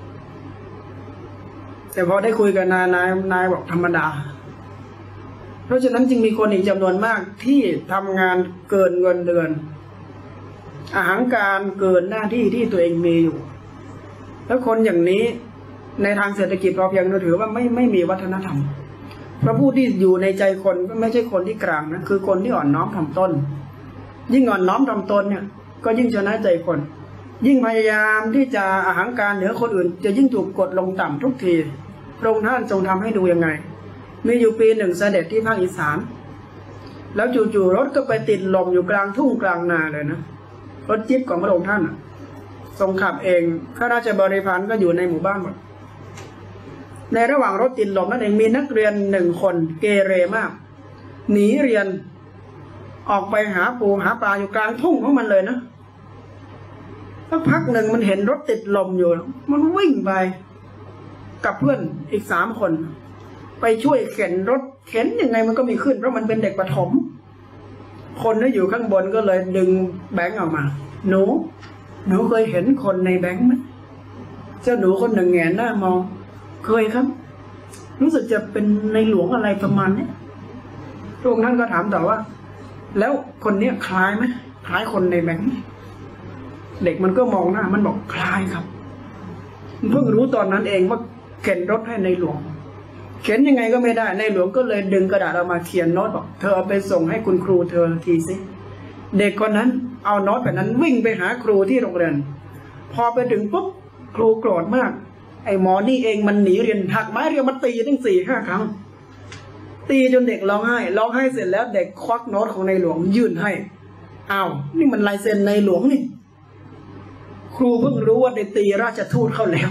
แต่พอได้คุยกับนายนายนายบอกธรรมดาเพราะฉะนั้นจึงมีคนอีกจำนวนมากที่ทำงานเกินเงินเดือนอาหารการเกินหน้าที่ที่ตัวเองมีอยู่แล้วคนอย่างนี้ในทางเศรษฐกิจพอเพียงเราถือว่าไม่ไม่มีวัฒนธรรมเพราะผู้ที่อยู่ในใจคนก็ไม่ใช่คนที่กลางนะคือคนที่อ่อนน้อมถ่อมตนยิ่งอ่อนน้อมถ่อมตนเนี่ยก็ยิ่งชนะใจคนยิ่งพยายามที่จะอาหารการเหนือคนอื่นจะยิ่งถูกกดลงต่ำทุกทีพระองค์ท่านทรงทำให้ดูยังไงมีอยู่ปีหนึ่งเสด็จที่ภาคอีสานแล้วจู่ๆรถก็ไปติดลมอยู่กลางทุ่งกลางนาเลยนะรถจิ๊บของพระองค์ท่านทรงขับเองข้าราชบริพารก็อยู่ในหมู่บ้านหมดในระหว่างรถติดลมนั่นเองมีนักเรียนหนึ่งคนเกเรมากหนีเรียนออกไปหาปูหาปลาอยู่กลางทุ่งของมันเลยนะสักพักหนึ่งมันเห็นรถติดลมอยู่มันวิ่งไปกับเพื่อนอีกสามคนไปช่วยเข็นรถเข็นยังไงมันก็มีขึ้นเพราะมันเป็นเด็กประถมคนที่อยู่ข้างบนก็เลยดึงแบงค์ออกมาหนูหนูเคยเห็นคนในแบงค์ไหมเจ้าหนูคนหนึ่งแงนหน้ามองเคยครับรู้สึกจะเป็นในหลวงอะไรประมาณนี้พระองค์ท่านก็ถามต่อว่าแล้วคนนี้คล้ายไหมคล้ายคนในแบงค์เด็กมันก็มองหน้ามันบอกคล้ายครับเพิ่งรู้ตอนนั้นเองว่าเข็นรถให้ในหลวงเข็นยังไงก็ไม่ได้ในหลวงก็เลยดึงกระดาษออกมาเขียนโน้ตบอกเธอเอาไปส่งให้คุณครูเธอทีสิเด็กคนนั้นเอาโน้ตแบบนั้นวิ่งไปหาครูที่โรงเรียนพอไปถึงปุ๊บครูโกรธมากไอ้หมอนี่เองมันหนีเรียนหักไม้เรียวมาตีตั้งสี่ห้าครั้งตีจนเด็กร้องไห้ร้องไห้เสร็จแล้วเด็กควักโน้ตของในหลวงยื่นให้อ้าวนี่มันลายเซ็นในหลวงนี่ครูเพิ่งรู้ว่าได้ตีราชทูตเข้าแล้ว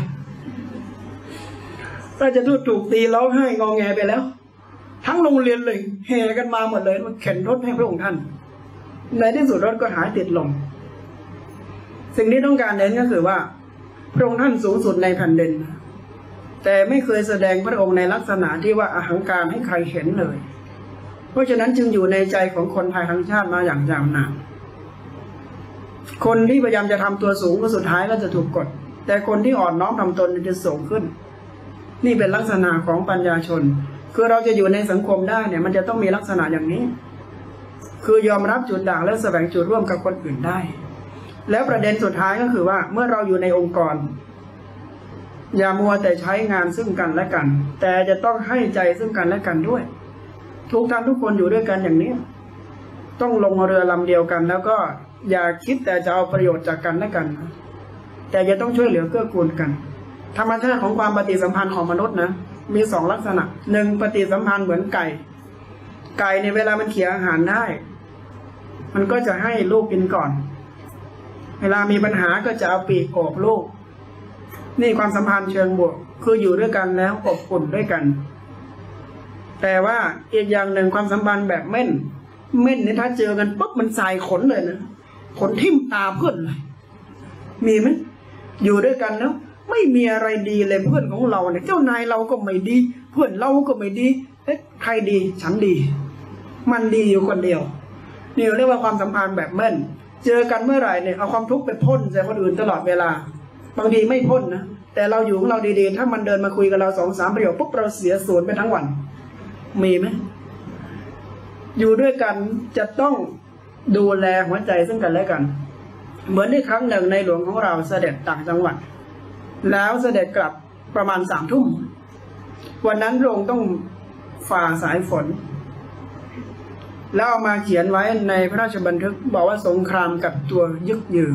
ราชทูตถูกตีร้องไห้งอแงไปแล้วทั้งโรงเรียนเลยแห่กันมาหมดเลยมันเข็นรถให้พระองค์ท่านในที่สุดรถก็หายติดลมสิ่งที่ต้องการเน้นก็คือว่าพระองค์ท่านสูงสุดในแผ่นดินแต่ไม่เคยแสดงพระองค์ในลักษณะที่ว่าอาหังการให้ใครเห็นเลยเพราะฉะนั้นจึงอยู่ในใจของคนไทยทั้งชาติมาอย่างยาวนานคนที่พยายามจะทำตัวสูงก็สุดท้ายก็จะถูกกดแต่คนที่อ่อนน้อมทำตนจะสูงขึ้นนี่เป็นลักษณะของปัญญาชนคือเราจะอยู่ในสังคมได้เนี่ยมันจะต้องมีลักษณะอย่างนี้คือยอมรับจุดด่างและแสวงจุดร่วมกับคนอื่นได้แล้วประเด็นสุดท้ายก็คือว่าเมื่อเราอยู่ในองค์กรอย่ามัวแต่ใช้งานซึ่งกันและกันแต่จะต้องให้ใจซึ่งกันและกันด้วยทุกท่านทุกคนอยู่ด้วยกันอย่างนี้ต้องลงเรือลำเดียวกันแล้วก็อย่าคิดแต่จะเอาประโยชน์จากกันและกันแต่จะต้องช่วยเหลือเกื้อกูลกันธรรมชาติของความปฏิสัมพันธ์ของมนุษย์นะมีสองลักษณะหนึ่งปฏิสัมพันธ์เหมือนไก่ไก่ในเวลามันเขี่ยอาหารได้มันก็จะให้ลูกกินก่อนเวลามีปัญหาก็จะเอาปีกโอบลูกนี่ความสัมพันธ์เชิงบวกคืออยู่ด้วยกันแล้วอบอุ่นด้วยกันแต่ว่าอีกอย่างหนึ่งความสัมพันธ์แบบเม่นเม่นนี่ถ้าเจอกันปุ๊บมันสายขนเลยนะขนทิ่มตาเพื่อนเลยมีไหมอยู่ด้วยกันแล้วไม่มีอะไรดีเลยเพื่อนของเราเนี่ยเจ้านายเราก็ไม่ดีเพื่อนเราก็ไม่ดีเอ๊ะใครดีฉันดีมันดีอยู่คนเดียวนี่เรียกว่าความสัมพันธ์แบบเม่นเจอกันเมื่อไหร่เนี่ยเอาความทุกข์ไปพ่นใส่คนอื่นตลอดเวลาบางทีไม่พ่นนะแต่เราอยู่ของเราดีๆถ้ามันเดินมาคุยกับเราสองสามประโยคปุ๊บเราเสียส่วนไปทั้งวันมีไหมอยู่ด้วยกันจะต้องดูแลหัวใจซึ่งกันและกันเหมือนที่ครั้งหนึ่งในหลวงของเราเสด็จต่างจังหวัดแล้วเสด็จกลับประมาณสามทุ่มวันนั้นพระองค์ต้องฝ่าสายฝนแล้วเอามาเขียนไว้ในพระราชบันทึกบอกว่าสงครามกับตัวยึกยือ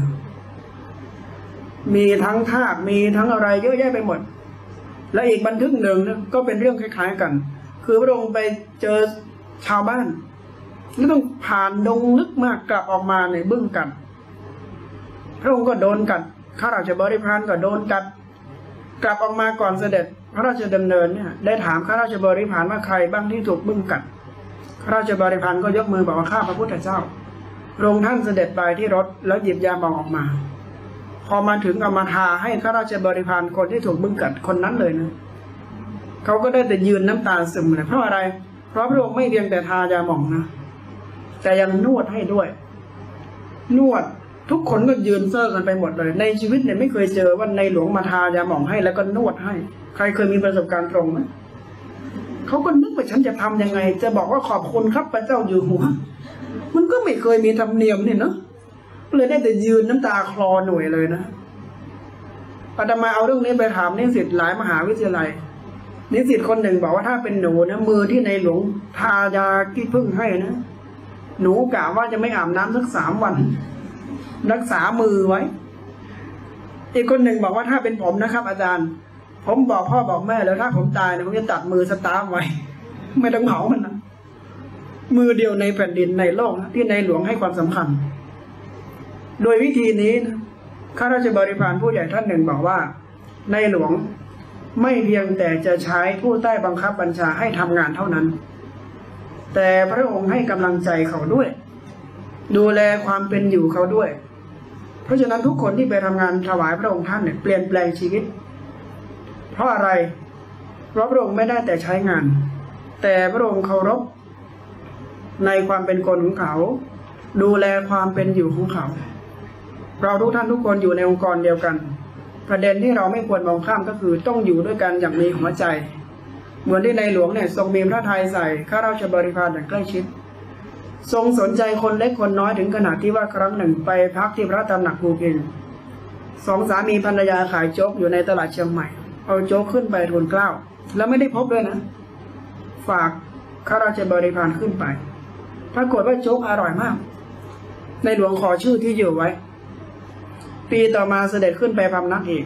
มีทั้งทาสมีทั้งอะไรเยอะแยะไปหมดและอีกบันทึกหนึ่งก็เป็นเรื่องคล้ายๆกันคือพระองค์ไปเจอชาวบ้านแล้วต้องผ่านดงลึกมากกลับออกมาในบึ้งกัดพระองค์ก็โดนกัดข้าราชบริพารก็โดนกัดกลับออกมาก่อนเสด็จพระราชดำเนินเนี่ยได้ถามข้าราชบริพารว่าใครบ้างที่ถูกบึ้งกัดข้าราชบริพารก็ยกมือบอกว่าข้าพระพุทธเจ้าพระองค์ท่านเสด็จไปที่รถแล้วหยิบยาหมองออกมาพอมาถึงเอามาทาให้ข้าราชบริพารคนที่ถูกบึ้งกัดคนนั้นเลยนะเขาก็ได้แต่ยืนน้ำตาซึมเลยเพราะอะไรเพราะพระองค์ไม่เพียงแต่ทายาหมองนะแต่ยังนวดให้ด้วยนวดทุกคนก็ยืนเซ่อกันไปหมดเลยในชีวิตเนี่ยไม่เคยเจอว่าในหลวงมาทายาหมองให้แล้วก็นวดให้ใครเคยมีประสบการณ์ตรงไหมเขาก็นึกว่าฉันจะทำยังไงจะบอกว่าขอบคุณครับพระเจ้าอยู่หัวมันก็ไม่เคยมีธรรมเนียมเนี่ยเนาะเลยได้แต่ยืนน้ำตาคลอหน่วยเลยนะอาตมาเอาเรื่องนี้ไปถามนิสิตหลายมหาวิทยาลัยนิสิตคนหนึ่งบอกว่าถ้าเป็นหนูนะมือที่ในหลวงทายาขี้ผึ้งให้นะหนูกะว่าจะไม่อาบน้ำสักสามวันรักษามือไว้อีกคนหนึ่งบอกว่าถ้าเป็นผมนะครับอาจารย์ผมบอกพ่อบอกแม่แล้วถ้าผมตายนะผมจะตัดมือสตาร์ฟไว้ไม่ต้องเผามันนะมือเดียวในแผ่นดินในโลกนะที่ในหลวงให้ความสำคัญโดยวิธีนี้นะข้าราชบริพารผู้ใหญ่ท่านหนึ่งบอกว่าในหลวงไม่เพียงแต่จะใช้ผู้ใต้บังคับบัญชาให้ทำงานเท่านั้นแต่พระองค์ให้กำลังใจเขาด้วยดูแลความเป็นอยู่เขาด้วยเพราะฉะนั้นทุกคนที่ไปทำงานถวายพระองค์ท่านเนี่ยเปลี่ยนแปลงชีวิตเพราะอะไรเพราะพระองค์ไม่ได้แต่ใช้งานแต่พระองค์เคารพในความเป็นคนของเขาดูแลความเป็นอยู่ของเขาเราทุกท่านทุกคนอยู่ในองค์กรเดียวกันประเด็นที่เราไม่ควรมองข้ามก็คือต้องอยู่ด้วยกันอย่างมีหัวใจเหมือนที่ในหลวงเนี่ยทรงมีพระทัยใส่ข้าราชบริพารอย่างใกล้ชิดทรงสนใจคนเล็กคนน้อยถึงขนาดที่ว่าครั้งหนึ่งไปพักที่พระตำหนักภูพิงสองสามีภรรยาขายโจ๊กอยู่ในตลาดเชียงใหม่เอาโจ๊กขึ้นไปทูลเกล้าแล้วไม่ได้พบด้วยนะฝากข้าราชบริพารขึ้นไปปรากฏว่าโจ๊กอร่อยมากในหลวงขอชื่อที่อยู่ไว้ปีต่อมาเสด็จขึ้นไปพำนักอีก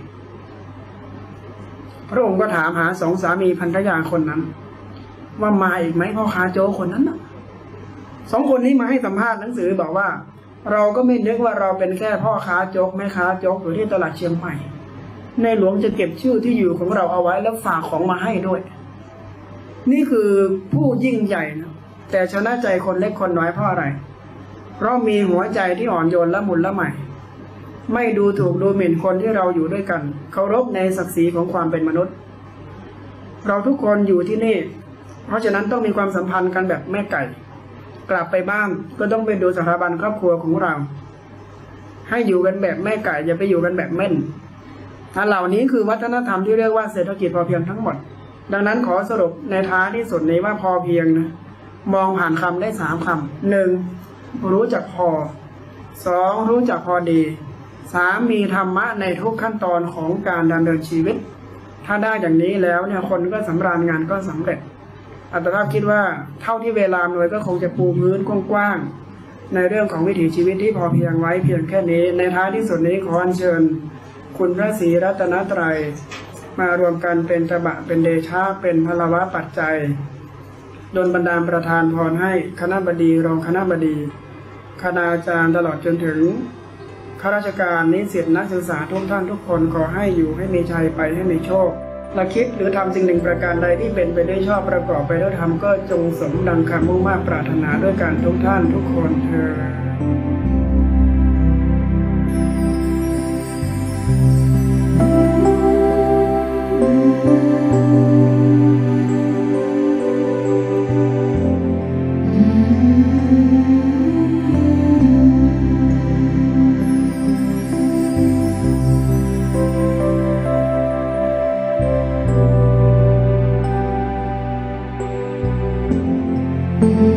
พระองค์ก็ถามหาสองสามีภรรยาคนนั้นว่ามาอีกไหมพ่อค้าโจ๊กคนนั้นนะสองคนนี้มาให้สัมภาษณ์หนังสือบอกว่าเราก็ไม่นึกว่าเราเป็นแค่พ่อค้าโจ๊กแม่ค้าโจ๊กอยู่ที่ตลาดเชียงใหม่ในหลวงจะเก็บชื่อที่อยู่ของเราเอาไว้แล้วฝากของมาให้ด้วยนี่คือผู้ยิ่งใหญ่นะแต่ชนะใจคนเล็กคนน้อยเพราะอะไรเพราะมีหัวใจที่อ่อนโยนละมุนละไมไม่ดูถูกดูหมิ่นคนที่เราอยู่ด้วยกันเคารพในศักดิ์ศรีของความเป็นมนุษย์เราทุกคนอยู่ที่นี่เพราะฉะนั้นต้องมีความสัมพันธ์กันแบบแม่ไก่กลับไปบ้านก็ต้องไปดูสถาบันครอบครัวของเราให้อยู่กันแบบแม่ไก่อย่าไปอยู่กันแบบเม่นอันเหล่านี้คือวัฒนธรรมที่เรียกว่าเศรษฐกิจพอเพียงทั้งหมดดังนั้นขอสรุปในท้ายที่สุดนี้ว่าพอเพียงนะมองผ่านคำได้สามคำหนึ่งรู้จักพอสองรู้จักพอดีสามมีธรรมะในทุกขั้นตอนของการดำเนินชีวิตถ้าได้อย่างนี้แล้วเนี่ยคนก็สำราญงานก็สำเร็จอาตมาคิดว่าเท่าที่เวลาหน่วยก็คงจะปูพื้นกว้างๆในเรื่องของวิถีชีวิตที่พอเพียงไว้เพียงแค่นี้ในท้ายที่สุดนี้ขออัญเชิญคุณพระศรีรัตนตรัยมารวมกันเป็นตบะเป็นเดชะเป็นพลวะปัจจัยดลบันดาลประทานพรให้คณบดีรองคณบดีคณาจารย์ตลอดจนถึงข้าราชการนิสิตนักศึกษาทุกท่านทุกคนขอให้อยู่ให้มีชัยไปให้มีโชคและคิดหรือทำสิ่งหนึ่งประการใดที่เป็นไปด้วยชอบประกอบไปด้วยธรรมก็จงสมดังคำมุ่งมา่ปรารถนาด้วยกันทุกท่านทุกคนเถิด